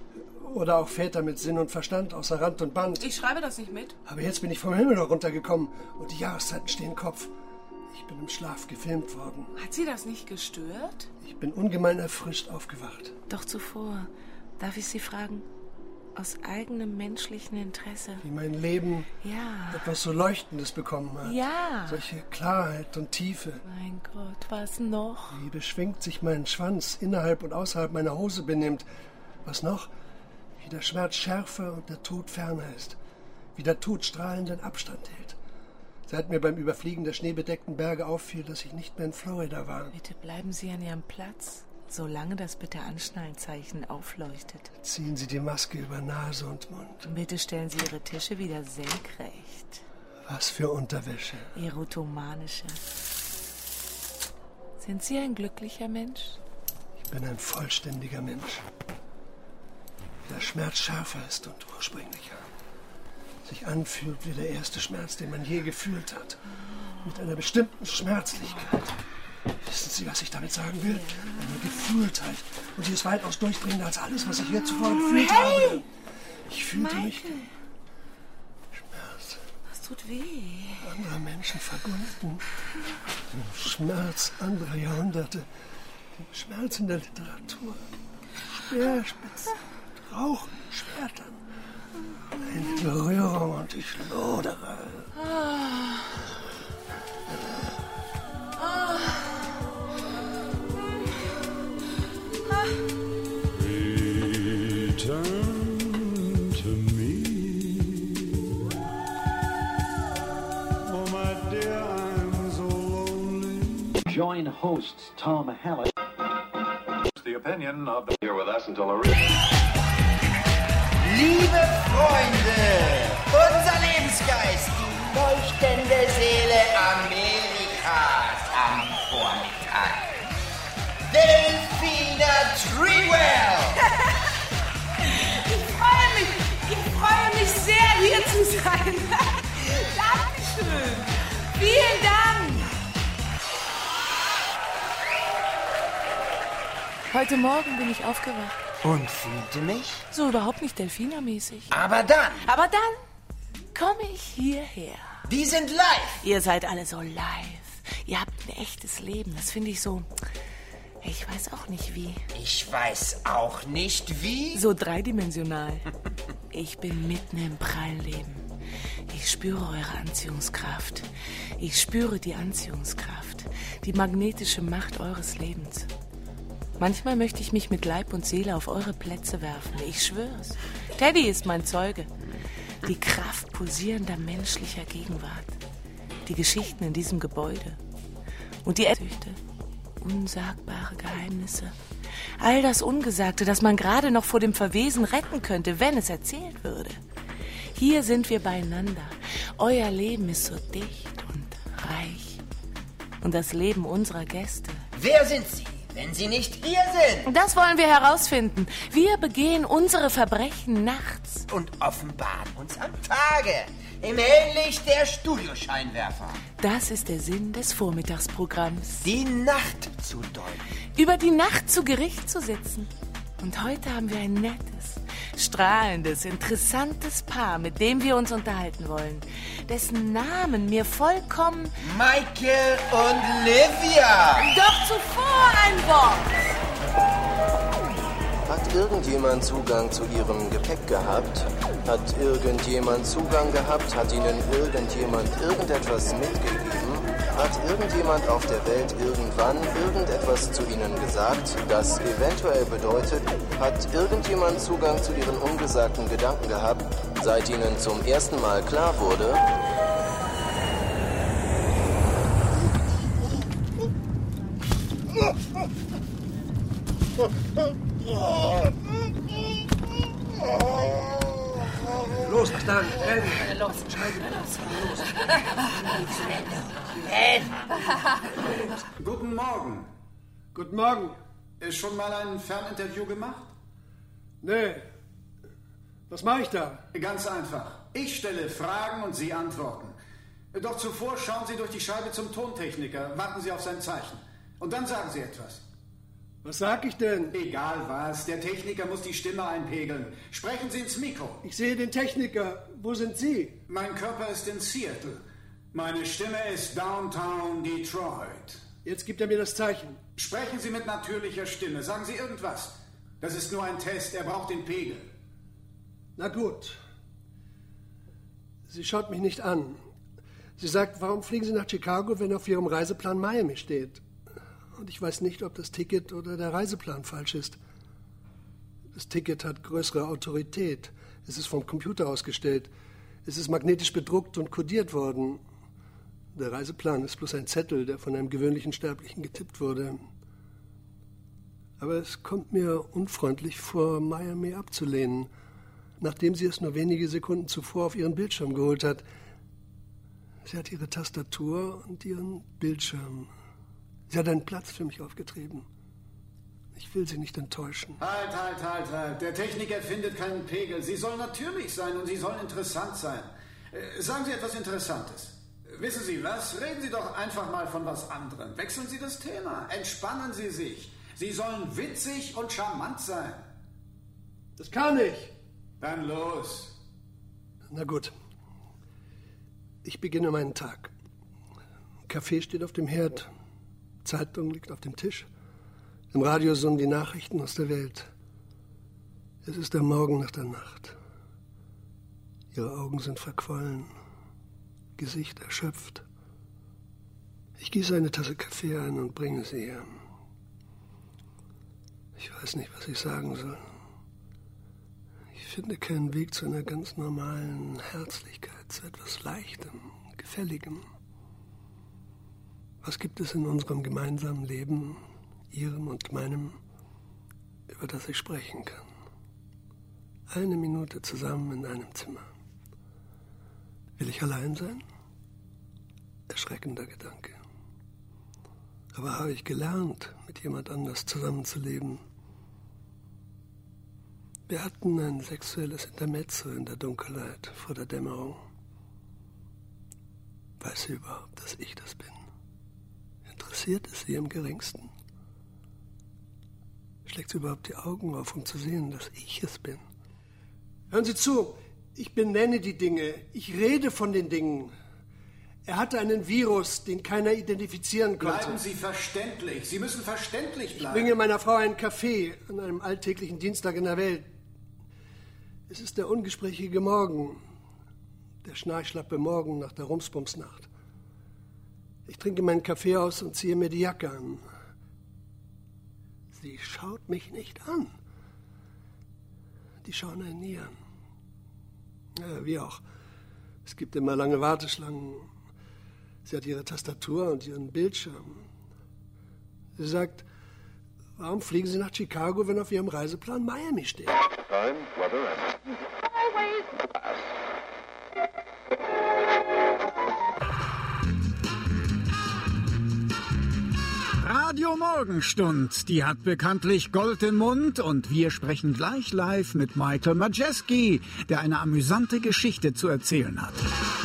oder auch Väter mit Sinn und Verstand außer Rand und Band. Ich schreibe das nicht mit. Aber jetzt bin ich vom Himmel heruntergekommen und die Jahreszeiten stehen Kopf. Ich bin im Schlaf gefilmt worden. Hat Sie das nicht gestört? Ich bin ungemein erfrischt aufgewacht. Doch zuvor, darf ich Sie fragen, aus eigenem menschlichen Interesse. Wie mein Leben ja. etwas so Leuchtendes bekommen hat. Ja. Solche Klarheit und Tiefe. Mein Gott, was noch? Wie beschwingt sich mein Schwanz innerhalb und außerhalb meiner Hose benimmt. Was noch? Wie der Schmerz schärfer und der Tod ferner ist. Wie der Tod strahlenden Abstand hält. Seit mir beim Überfliegen der schneebedeckten Berge auffiel, dass ich nicht mehr in Florida war. Bitte bleiben Sie an Ihrem Platz, solange das Bitte-Anschnallen-Zeichen aufleuchtet. Ziehen Sie die Maske über Nase und Mund. Und bitte stellen Sie Ihre Tische wieder senkrecht. Was für Unterwäsche. Erotomanische. Sind Sie ein glücklicher Mensch? Ich bin ein vollständiger Mensch. Der Schmerz schärfer ist und ursprünglicher. Sich anfühlt wie der erste Schmerz, den man je gefühlt hat. Mit einer bestimmten Schmerzlichkeit. Wissen Sie, was ich damit sagen will? Eine Gefühltheit. Und die ist weitaus durchdringender als alles, was ich hier zuvor gefühlt hey! habe. Ich fühlte Michael. mich... Schmerz. Das tut weh. Anderer Menschen verbunden. Schmerz anderer Jahrhunderte. Schmerz in der Literatur. Speerspitzen, Rauchen, Schwertern. Eine Berührung und ich lodere. Ah. Ah. Ah. Return to me. Oh, my dear, I'm so lonely. Join hosts Tom Hallett. The opinion of the here with us until a Liebe Freunde, unser Lebensgeist, die leuchtende Seele Amerikas am Vormittag. Delphina Treewell. Ich freue mich, ich freue mich sehr, hier zu sein. Dankeschön. Vielen Dank. Heute Morgen bin ich aufgewacht. Und fühlte mich? So überhaupt nicht Delfina-mäßig. Aber dann. Aber dann komme ich hierher. Die sind live. Ihr seid alle so live. Ihr habt ein echtes Leben. Das finde ich so... Ich weiß auch nicht wie. Ich weiß auch nicht wie. So dreidimensional. Ich bin mitten im prallen Leben. Ich spüre eure Anziehungskraft. Ich spüre die Anziehungskraft. Die magnetische Macht eures Lebens. Manchmal möchte ich mich mit Leib und Seele auf eure Plätze werfen. Ich schwör's. Teddy ist mein Zeuge. Die Kraft pulsierender menschlicher Gegenwart. Die Geschichten in diesem Gebäude. Und die Erzüchte. Unsagbare Geheimnisse. All das Ungesagte, das man gerade noch vor dem Verwesen retten könnte, wenn es erzählt würde. Hier sind wir beieinander. Euer Leben ist so dicht und reich. Und das Leben unserer Gäste. Wer sind Sie, wenn Sie nicht hier sind? Das wollen wir herausfinden. Wir begehen unsere Verbrechen nachts. Und offenbaren uns am Tage. Im Helllicht der Studioscheinwerfer. Das ist der Sinn des Vormittagsprogramms. Die Nacht zu deuten. Über die Nacht zu Gericht zu sitzen. Und heute haben wir ein nettes, strahlendes, interessantes Paar, mit dem wir uns unterhalten wollen. Dessen Namen mir vollkommen... Michael und Livia. Doch zuvor ein Wort. Hat irgendjemand Zugang zu Ihrem Gepäck gehabt? Hat irgendjemand Zugang gehabt? Hat Ihnen irgendjemand irgendetwas mitgegeben? Hat irgendjemand auf der Welt irgendwann irgendetwas zu Ihnen gesagt, das eventuell bedeutet, hat irgendjemand Zugang zu Ihren ungesagten Gedanken gehabt, seit Ihnen zum ersten Mal klar wurde? Los, was dann? Renn. Los, los. Guten Morgen. Guten Morgen. Ist schon mal ein Ferninterview gemacht? Nee. Was mache ich da? Ganz einfach. Ich stelle Fragen und Sie antworten. Doch zuvor schauen Sie durch die Scheibe zum Tontechniker, warten Sie auf sein Zeichen. Und dann sagen Sie etwas. Was sag ich denn? Egal was, der Techniker muss die Stimme einpegeln. Sprechen Sie ins Mikro. Ich sehe den Techniker. Wo sind Sie? Mein Körper ist in Seattle. Meine Stimme ist Downtown Detroit. Jetzt gibt er mir das Zeichen. Sprechen Sie mit natürlicher Stimme. Sagen Sie irgendwas. Das ist nur ein Test. Er braucht den Pegel. Na gut. Sie schaut mich nicht an. Sie sagt, warum fliegen Sie nach Chicago, wenn auf Ihrem Reiseplan Miami steht? Und ich weiß nicht, ob das Ticket oder der Reiseplan falsch ist. Das Ticket hat größere Autorität. Es ist vom Computer ausgestellt. Es ist magnetisch bedruckt und kodiert worden. Der Reiseplan ist bloß ein Zettel, der von einem gewöhnlichen Sterblichen getippt wurde. Aber es kommt mir unfreundlich vor, Miami abzulehnen, nachdem sie es nur wenige Sekunden zuvor auf ihren Bildschirm geholt hat. Sie hat ihre Tastatur und ihren Bildschirm. Sie hat einen Platz für mich aufgetrieben. Ich will Sie nicht enttäuschen. Halt, halt, halt, halt. Der Techniker findet keinen Pegel. Sie soll natürlich sein und sie soll interessant sein. Äh, sagen Sie etwas Interessantes. Wissen Sie was? Reden Sie doch einfach mal von was anderem. Wechseln Sie das Thema. Entspannen Sie sich. Sie sollen witzig und charmant sein. Das kann ich. Dann los. Na gut. Ich beginne meinen Tag. Kaffee steht auf dem Herd. Zeitung liegt auf dem Tisch. Im Radio summen die Nachrichten aus der Welt. Es ist der Morgen nach der Nacht. Ihre Augen sind verquollen, Gesicht erschöpft. Ich gieße eine Tasse Kaffee ein und bringe sie ihr. Ich weiß nicht, was ich sagen soll. Ich finde keinen Weg zu einer ganz normalen Herzlichkeit, zu etwas Leichtem, Gefälligem. Was gibt es in unserem gemeinsamen Leben, Ihrem und meinem, über das ich sprechen kann? Eine Minute zusammen in einem Zimmer. Will ich allein sein? Erschreckender Gedanke. Aber habe ich gelernt, mit jemand anders zusammenzuleben? Wir hatten ein sexuelles Intermezzo in der Dunkelheit vor der Dämmerung. Weiß sie überhaupt, dass ich das bin? Interessiert es sie im Geringsten? Schlägt sie überhaupt die Augen auf, um zu sehen, dass ich es bin? Hören Sie zu, ich benenne die Dinge, ich rede von den Dingen. Er hatte einen Virus, den keiner identifizieren konnte. Bleiben Sie verständlich, Sie müssen verständlich bleiben. Ich bringe meiner Frau einen Kaffee an einem alltäglichen Dienstag in der Welt. Es ist der ungesprächige Morgen, der schnarchschlappe Morgen nach der Rumsbumsnacht. Ich trinke meinen Kaffee aus und ziehe mir die Jacke an. Sie schaut mich nicht an. Die schauen einen nie an. Ja, wie auch. Es gibt immer lange Warteschlangen. Sie hat ihre Tastatur und ihren Bildschirm. Sie sagt, warum fliegen Sie nach Chicago, wenn auf Ihrem Reiseplan Miami steht? Time, weather, and Radio Morgenstund, die hat bekanntlich Gold im Mund und wir sprechen gleich live mit Michael Majeski, der eine amüsante Geschichte zu erzählen hat.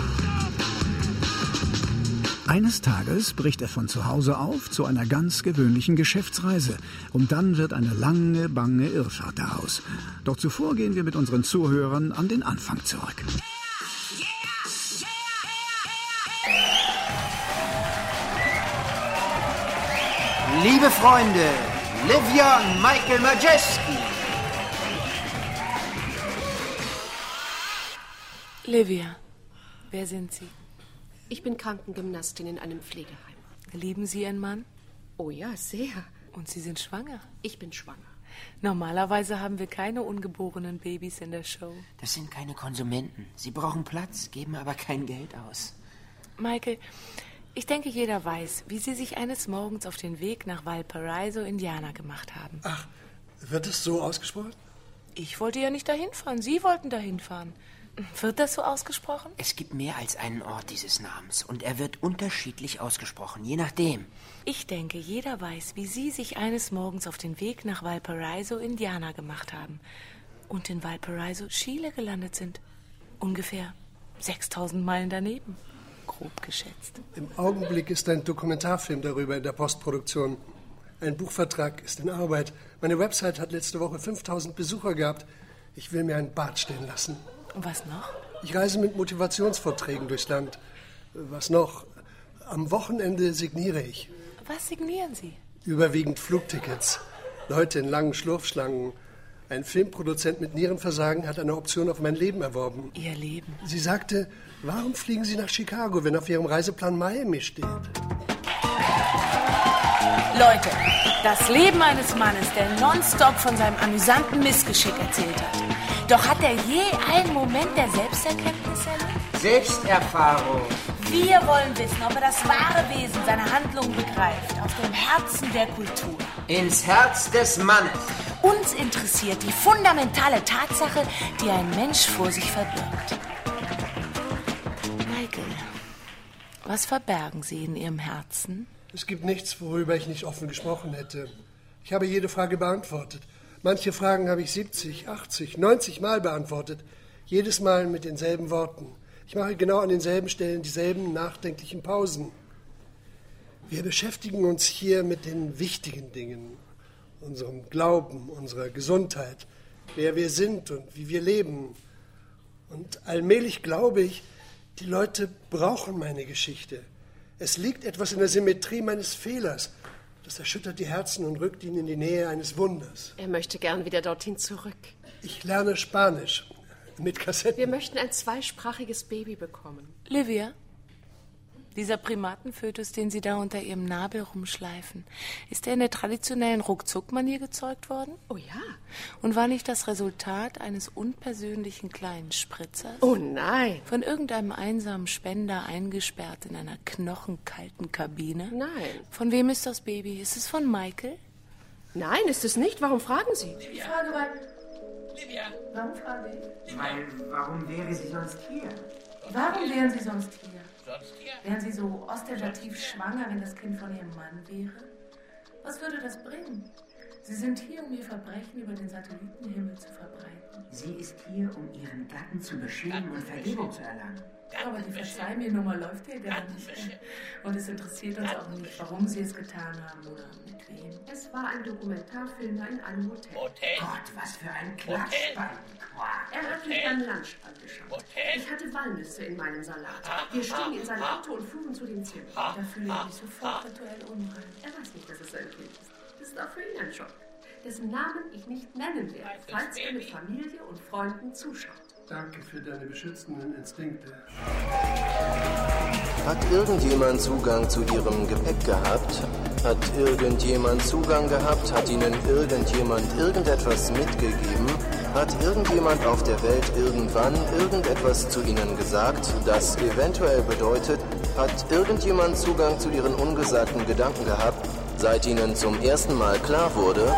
Eines Tages bricht er von zu Hause auf zu einer ganz gewöhnlichen Geschäftsreise und dann wird eine lange, bange Irrfahrt daraus. Doch zuvor gehen wir mit unseren Zuhörern an den Anfang zurück. Liebe Freunde, Livia und Michael Majeski. Livia, wer sind Sie? Ich bin Krankengymnastin in einem Pflegeheim. Lieben Sie Ihren Mann? Oh ja, sehr. Und Sie sind schwanger? Ich bin schwanger. Normalerweise haben wir keine ungeborenen Babys in der Show. Das sind keine Konsumenten. Sie brauchen Platz, geben aber kein Geld aus. Michael, ich denke, jeder weiß, wie Sie sich eines Morgens auf den Weg nach Valparaiso, Indiana gemacht haben. Ach, wird es so ausgesprochen? Ich wollte ja nicht dahin fahren. Sie wollten dahin fahren. Wird das so ausgesprochen? Es gibt mehr als einen Ort dieses Namens und er wird unterschiedlich ausgesprochen, je nachdem. Ich denke, jeder weiß, wie Sie sich eines Morgens auf den Weg nach Valparaiso, Indiana gemacht haben und in Valparaiso, Chile gelandet sind. Ungefähr sechstausend Meilen daneben. Grob geschätzt. Im Augenblick ist ein Dokumentarfilm darüber in der Postproduktion. Ein Buchvertrag ist in Arbeit. Meine Website hat letzte Woche fünftausend Besucher gehabt. Ich will mir ein Bad stehen lassen. Und was noch? Ich reise mit Motivationsvorträgen durchs Land. Was noch? Am Wochenende signiere ich. Was signieren Sie? Überwiegend Flugtickets. Leute in langen Schlurfschlangen. Ein Filmproduzent mit Nierenversagen hat eine Option auf mein Leben erworben. Ihr Leben? Sie sagte, warum fliegen Sie nach Chicago, wenn auf Ihrem Reiseplan Miami steht? Leute, das Leben eines Mannes, der nonstop von seinem amüsanten Missgeschick erzählt hat. Doch hat er je einen Moment der Selbsterkenntnis erlebt? Selbsterfahrung. Wir wollen wissen, ob er das wahre Wesen seiner Handlungen begreift, aus dem Herzen der Kultur. Ins Herz des Mannes. Uns interessiert die fundamentale Tatsache, die ein Mensch vor sich verbirgt. Michael, was verbergen Sie in Ihrem Herzen? Es gibt nichts, worüber ich nicht offen gesprochen hätte. Ich habe jede Frage beantwortet. Manche Fragen habe ich siebzig, achtzig, neunzig Mal beantwortet. Jedes Mal mit denselben Worten. Ich mache genau an denselben Stellen dieselben nachdenklichen Pausen. Wir beschäftigen uns hier mit den wichtigen Dingen. Unserem Glauben, unserer Gesundheit, wer wir sind und wie wir leben. Und allmählich glaube ich, die Leute brauchen meine Geschichte. Es liegt etwas in der Symmetrie meines Fehlers. Das erschüttert die Herzen und rückt ihn in die Nähe eines Wunders. Er möchte gern wieder dorthin zurück. Ich lerne Spanisch mit Kassetten. Wir möchten ein zweisprachiges Baby bekommen. Livia, dieser Primatenfötus, den Sie da unter Ihrem Nabel rumschleifen, ist der in der traditionellen Ruckzuck-Manier gezeugt worden? Oh ja. Und war nicht das Resultat eines unpersönlichen kleinen Spritzers? Oh nein. Von irgendeinem einsamen Spender eingesperrt in einer knochenkalten Kabine? Nein. Von wem ist das Baby? Ist es von Michael? Nein, ist es nicht. Warum fragen Sie? Ich frage mal. Livia. Warum frage ich? Weil, warum wäre sie sonst hier? Warum wären Sie sonst hier? Sonst hier? Wären Sie so ostentativ schwanger, wenn das Kind von Ihrem Mann wäre? Was würde das bringen? Sie sind hier, um Ihr Verbrechen über den Satellitenhimmel zu verbreiten. Sie ist hier, um ihren Gatten zu beschämen und Vergebung zu erlangen. Aber die Verzeih-mir-Nummer läuft hier gar nicht. Und es interessiert uns auch nicht, warum Sie es getan haben oder mit wem. Es war ein Dokumentarfilmer in einem Hotel. Hotel? Gott, was für ein Klatschband. Er hat mich beim Lunch angeschaut. Ich hatte Walnüsse in meinem Salat. Wir stiegen in sein Auto und fuhren zu dem Zimmer. Da fühle ich mich sofort rituell unrein. Er weiß nicht, dass es sein Kind ist. Das ist auch für ihn ein Schock, dessen Namen ich nicht nennen werde, falls er mit Familie und Freunden zuschaut. Danke für deine beschützenden Instinkte. Hat irgendjemand Zugang zu Ihrem Gepäck gehabt? Hat irgendjemand Zugang gehabt? Hat Ihnen irgendjemand irgendetwas mitgegeben? Hat irgendjemand auf der Welt irgendwann irgendetwas zu Ihnen gesagt, das eventuell bedeutet, hat irgendjemand Zugang zu Ihren ungesagten Gedanken gehabt, seit Ihnen zum ersten Mal klar wurde,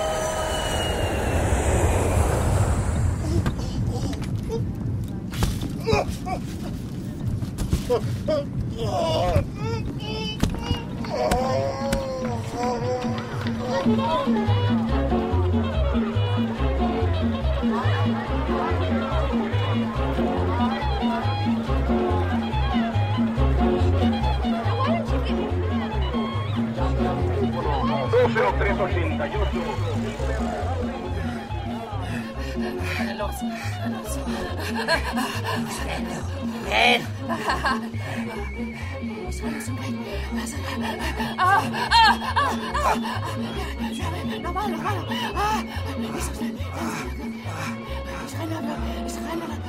Los, los. Ed! Ah, ah, ah! Normal, normal! Ah! Ich renne aber, ich renne aber.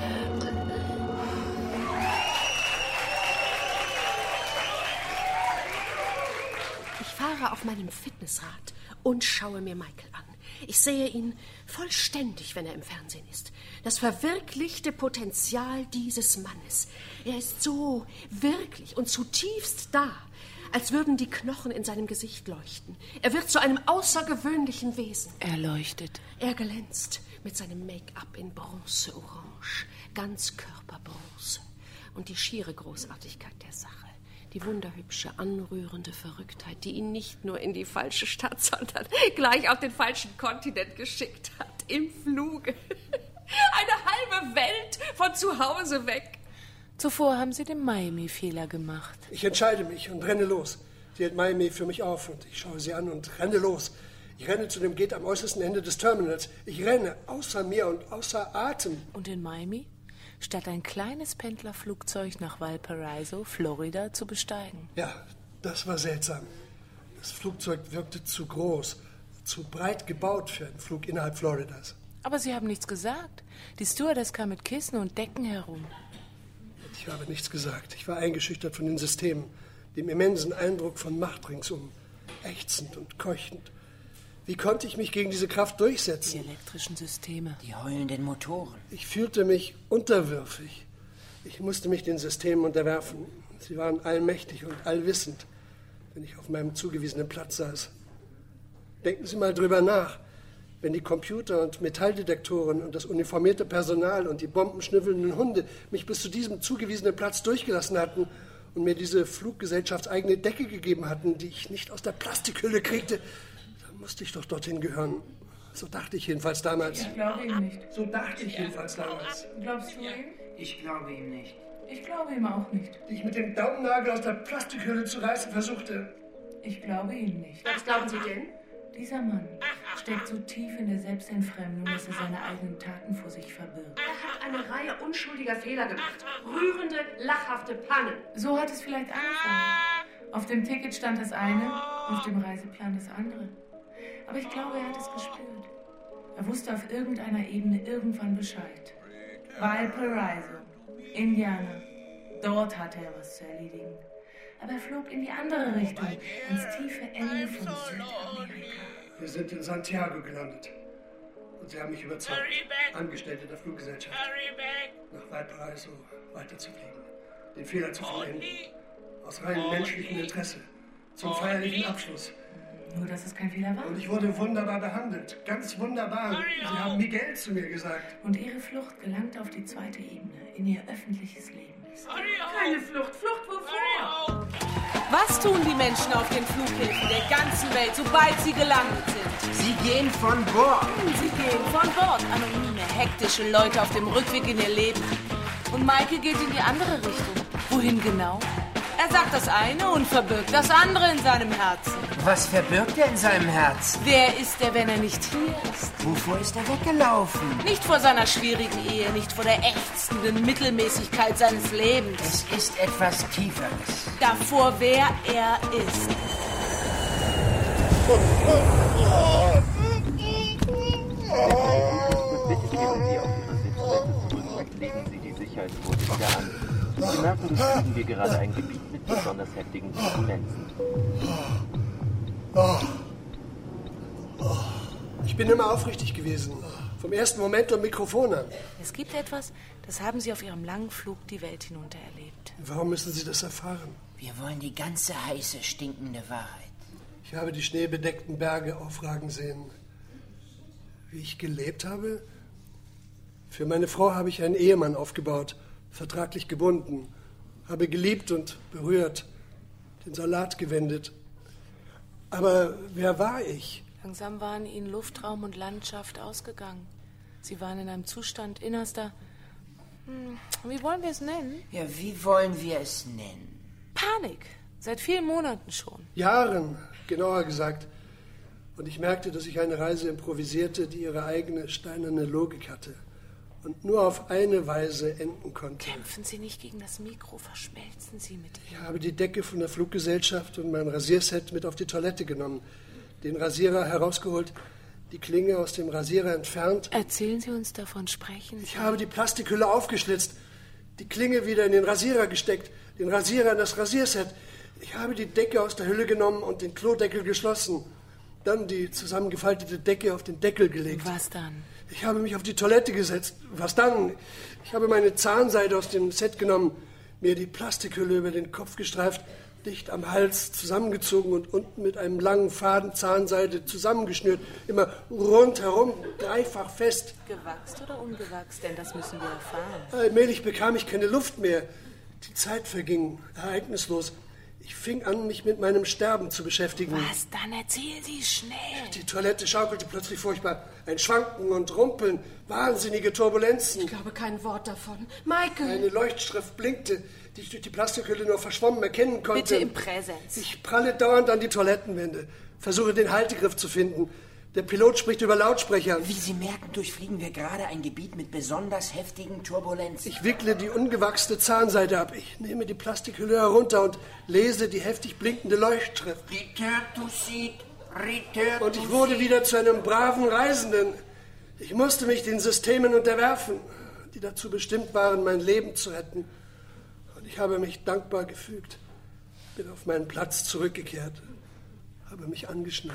Ich fahre auf meinem Fitnessrad und schaue mir Michael an. Ich sehe ihn vollständig, wenn er im Fernsehen ist. Das verwirklichte Potenzial dieses Mannes. Er ist so wirklich und zutiefst da, als würden die Knochen in seinem Gesicht leuchten. Er wird zu einem außergewöhnlichen Wesen. Er leuchtet. Er glänzt mit seinem Make-up in Bronzeorange, Ganzkörperbronze und die schiere Großartigkeit der Sache. Die wunderhübsche, anrührende Verrücktheit, die ihn nicht nur in die falsche Stadt, sondern gleich auf den falschen Kontinent geschickt hat. Im Fluge. Eine halbe Welt von zu Hause weg. Zuvor haben Sie den Miami-Fehler gemacht. Ich entscheide mich und renne los. Sie hält Miami für mich auf und ich schaue sie an und renne los. Ich renne zu dem Gate am äußersten Ende des Terminals. Ich renne, außer mir und außer Atem. Und in Miami? Statt ein kleines Pendlerflugzeug nach Valparaiso, Florida, zu besteigen. Ja, das war seltsam. Das Flugzeug wirkte zu groß, zu breit gebaut für einen Flug innerhalb Floridas. Aber Sie haben nichts gesagt. Die Stewardess kam mit Kissen und Decken herum. Ich habe nichts gesagt. Ich war eingeschüchtert von den Systemen, dem immensen Eindruck von Macht ringsum, ächzend und keuchend. Wie konnte ich mich gegen diese Kraft durchsetzen? Die elektrischen Systeme. Die heulenden Motoren. Ich fühlte mich unterwürfig. Ich musste mich den Systemen unterwerfen. Sie waren allmächtig und allwissend, wenn ich auf meinem zugewiesenen Platz saß. Denken Sie mal drüber nach. Wenn die Computer und Metalldetektoren und das uniformierte Personal und die bombenschnüffelnden Hunde mich bis zu diesem zugewiesenen Platz durchgelassen hatten und mir diese fluggesellschaftseigene Decke gegeben hatten, die ich nicht aus der Plastikhülle kriegte, musste ich doch dorthin gehören. So dachte ich jedenfalls damals. Ich glaube ihm nicht. So dachte ich jedenfalls damals. Glaubst du ihm? Ich glaube ihm nicht. Ich glaube ihm auch nicht. Die ich mit dem Daumennagel aus der Plastikhülle zu reißen versuchte. Ich glaube ihm nicht. Was glauben Sie denn? Dieser Mann steckt so tief in der Selbstentfremdung, dass er seine eigenen Taten vor sich verbirgt. Er hat eine Reihe unschuldiger Fehler gemacht. Rührende, lachhafte Pannen. So hat es vielleicht angefangen. Auf dem Ticket stand das eine, auf dem Reiseplan das andere. Aber ich glaube, er hat es gespürt. Er wusste auf irgendeiner Ebene irgendwann Bescheid. Valparaiso, Indiana. Dort hatte er was zu erledigen. Aber er flog in die andere Richtung, ans tiefe Ende von Südamerika. Wir sind in Santiago gelandet. Und sie haben mich überzeugt, Angestellte der Fluggesellschaft, nach Valparaiso weiterzufliegen. Den Fehler zu vermeiden. Aus rein menschlichem Interesse. Zum feierlichen Abschluss. Nur, dass es kein Fehler war. Und ich wurde wunderbar behandelt. Ganz wunderbar. Sie haben Miguel zu mir gesagt. Und ihre Flucht gelangt auf die zweite Ebene, in ihr öffentliches Leben. Keine Flucht. Flucht wovor? Was tun die Menschen auf den Flughäfen der ganzen Welt, sobald sie gelandet sind? Sie gehen von Bord. Sie gehen von Bord. Anonyme, hektische Leute auf dem Rückweg in ihr Leben. Und Maike geht in die andere Richtung. Wohin genau? Er sagt das eine und verbirgt das andere in seinem Herzen. Was verbirgt er in seinem Herzen? Wer ist er, wenn er nicht hier ist? Wovor ist er weggelaufen? Nicht vor seiner schwierigen Ehe, nicht vor der ächzenden Mittelmäßigkeit seines Lebens. Es ist etwas Tieferes. Davor, wer er ist. Bitte kehren Sie auf Ihre Sitzplätze zurück und legen Sie die Sicherheitsgurte wieder an. Sie merken, durchfliegen wir gerade ein Gebiet mit besonders heftigen Turbulenzen. Oh. Oh. Ich bin immer aufrichtig gewesen. Vom ersten Moment am Mikrofon an. Es gibt etwas, das haben Sie auf Ihrem langen Flug die Welt hinunter erlebt. Warum müssen Sie das erfahren? Wir wollen die ganze heiße, stinkende Wahrheit. Ich habe die schneebedeckten Berge aufragen sehen. Wie ich gelebt habe? Für meine Frau habe ich einen Ehemann aufgebaut, vertraglich gebunden, habe geliebt und berührt, den Salat gewendet. Aber wer war ich? Langsam waren Ihnen Luftraum und Landschaft ausgegangen. Sie waren in einem Zustand innerster... Hm, wie wollen wir es nennen? Ja, wie wollen wir es nennen? Panik. Seit vielen Monaten schon. Jahren, genauer gesagt. Und ich merkte, dass ich eine Reise improvisierte, die ihre eigene steinerne Logik hatte. Und nur auf eine Weise enden konnte. Kämpfen Sie nicht gegen das Mikro, verschmelzen Sie mit ihm. Ich habe die Decke von der Fluggesellschaft und mein Rasierset mit auf die Toilette genommen, den Rasierer herausgeholt, die Klinge aus dem Rasierer entfernt. Erzählen Sie uns davon, sprechen Sie. Ich habe die Plastikhülle aufgeschlitzt, die Klinge wieder in den Rasierer gesteckt, den Rasierer in das Rasierset. Ich habe die Decke aus der Hülle genommen und den Klodeckel geschlossen. Dann die zusammengefaltete Decke auf den Deckel gelegt. Was dann? Ich habe mich auf die Toilette gesetzt. Was dann? Ich habe meine Zahnseide aus dem Set genommen, mir die Plastikhülle über den Kopf gestreift, dicht am Hals zusammengezogen und unten mit einem langen Faden Zahnseide zusammengeschnürt. Immer rundherum, dreifach fest. Gewachst oder ungewachst? Denn das müssen wir erfahren. Allmählich bekam ich keine Luft mehr. Die Zeit verging ereignislos. Ich fing an, mich mit meinem Sterben zu beschäftigen. Was? Dann erzählen Sie schnell. Die Toilette schaukelte plötzlich furchtbar. Ein Schwanken und Rumpeln, wahnsinnige Turbulenzen. Ich glaube kein Wort davon. Michael! Eine Leuchtschrift blinkte, die ich durch die Plastikhülle nur verschwommen erkennen konnte. Bitte im Präsens. Ich pralle dauernd an die Toilettenwände, versuche den Haltegriff zu finden. Der Pilot spricht über Lautsprecher. Wie Sie merken, durchfliegen wir gerade ein Gebiet mit besonders heftigen Turbulenzen. Ich wickle die ungewachste Zahnseide ab. Ich nehme die Plastikhülle herunter und lese die heftig blinkende Leuchtschrift. Return to seat, return to Und ich wurde wieder zu einem braven Reisenden. Ich musste mich den Systemen unterwerfen, die dazu bestimmt waren, mein Leben zu retten. Und ich habe mich dankbar gefügt, bin auf meinen Platz zurückgekehrt, habe mich angeschnallt.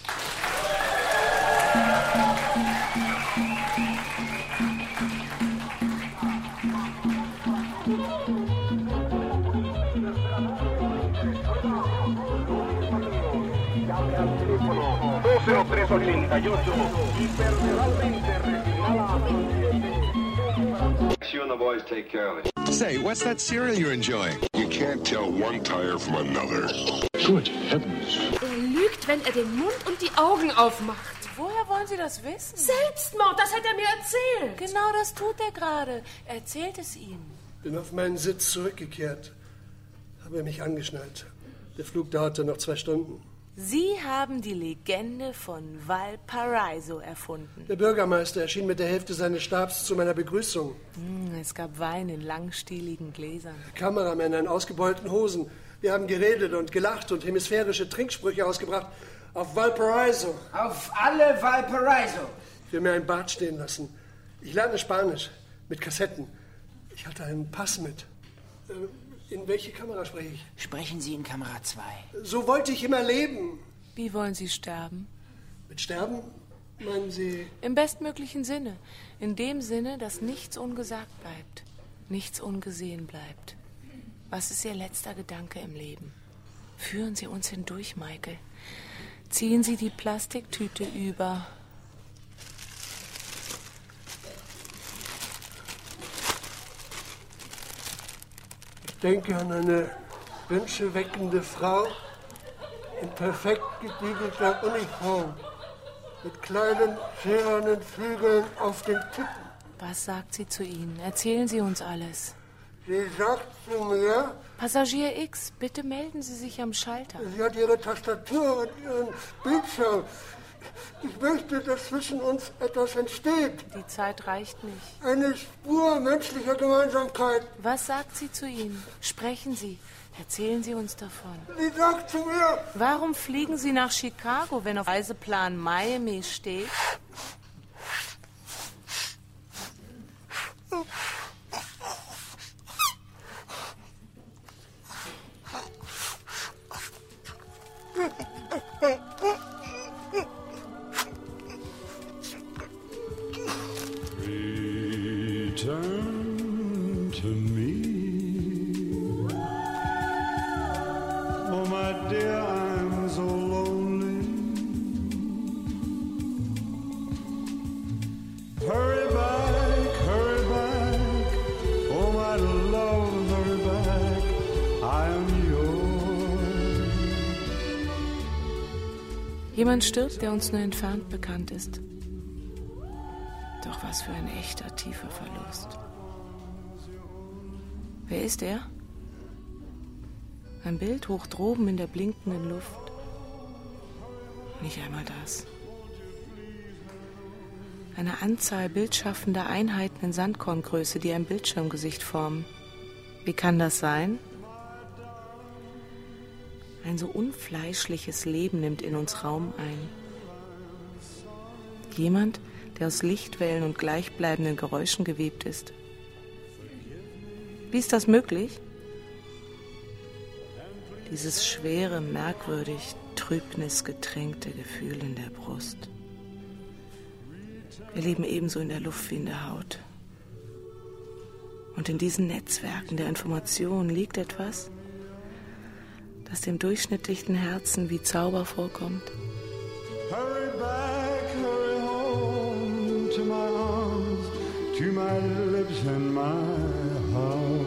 You and the boys take care of it. Say, what's that cereal you're enjoying? You can't tell one tire from another. Good heavens. Er lügt, wenn er den Mund und die Augen aufmacht. Woher wollen Sie das wissen? Selbstmord, das hat er mir erzählt. Genau das tut er gerade. Er erzählt es Ihnen. Bin auf meinen Sitz zurückgekehrt. Habe mich angeschnallt. Der Flug dauerte noch zwei Stunden. Sie haben die Legende von Valparaiso erfunden. Der Bürgermeister erschien mit der Hälfte seines Stabs zu meiner Begrüßung. Es gab Wein in langstieligen Gläsern. Kameramänner in ausgebeulten Hosen. Wir haben geredet und gelacht und hemisphärische Trinksprüche ausgebracht. Auf Valparaiso. Auf alle Valparaiso. Ich will mir ein Bad stehen lassen. Ich lerne Spanisch. Mit Kassetten. Ich hatte einen Pass mit. In welche Kamera spreche ich? Sprechen Sie in Kamera zwei. So wollte ich immer leben. Wie wollen Sie sterben? Mit Sterben, meinen Sie? Im bestmöglichen Sinne. In dem Sinne, dass nichts ungesagt bleibt. Nichts ungesehen bleibt. Was ist Ihr letzter Gedanke im Leben? Führen Sie uns hindurch, Michael. Ziehen Sie die Plastiktüte über. Ich denke an eine wünscheweckende Frau in perfekt gebügelter Uniform mit kleinen, scherennden Flügeln auf den Tippen. Was sagt sie zu Ihnen? Erzählen Sie uns alles. Sie sagt zu mir... Passagier X, bitte melden Sie sich am Schalter. Sie hat ihre Tastatur und ihren Bildschirm. Ich möchte, dass zwischen uns etwas entsteht. Die Zeit reicht nicht. Eine Spur menschlicher Gemeinsamkeit. Was sagt sie zu Ihnen? Sprechen Sie. Erzählen Sie uns davon. Sie sagt zu mir... Warum fliegen Sie nach Chicago, wenn auf Reiseplan Miami steht? Return to me. Oh, my dear, I'm so lonely. Hurry back, hurry back. Oh, my love, hurry back. I am yours. Jemand stirbt, der uns nur entfernt bekannt ist. Doch was für ein echter, tiefer Verlust. Wer ist er? Ein Bild hoch droben in der blinkenden Luft. Nicht einmal das. Eine Anzahl bildschaffender Einheiten in Sandkorngröße, die ein Bildschirmgesicht formen. Wie kann das sein? Ein so unfleischliches Leben nimmt in uns Raum ein. Jemand, der aus Lichtwellen und gleichbleibenden Geräuschen gewebt ist. Wie ist das möglich? Dieses schwere, merkwürdig, trübnisgetränkte Gefühl in der Brust. Wir leben ebenso in der Luft wie in der Haut. Und in diesen Netzwerken der Information liegt etwas, das dem durchschnittlichen Herzen wie Zauber vorkommt. Hurry back, hurry home to my arms, to my lips and my heart.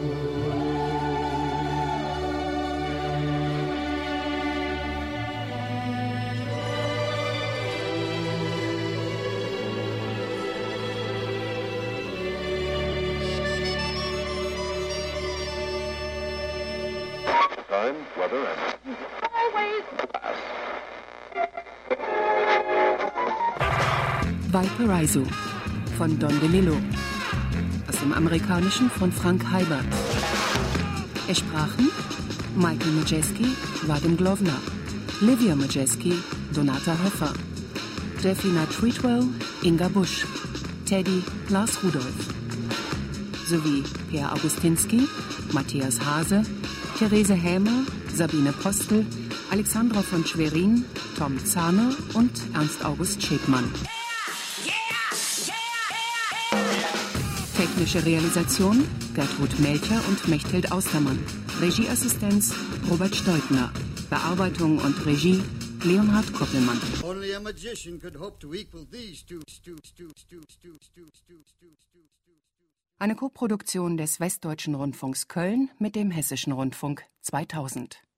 Time, weather, and always Valparaiso von Don DeLillo. Aus dem Amerikanischen von Frank Heibert. Es sprachen Michael Majeski, Vadim Glovner, Livia Majeski, Donata Höffer, Delphina Treatwell, Inga Busch, Teddy, Lars Rudolph, sowie Per Augustinski, Matthias Hase, Therese Hämer, Sabine Postel, Alexandra von Schwerin, Tom Zahner und Ernst August Schädmann. Technische Realisation Gertrud Melcher und Mechthild Austermann. Regieassistenz Robert Steutner. Bearbeitung und Regie Leonhard Koppelmann. Only a magician could hope to equal these two. Eine Koproduktion des Westdeutschen Rundfunks Köln mit dem Hessischen Rundfunk zweitausend.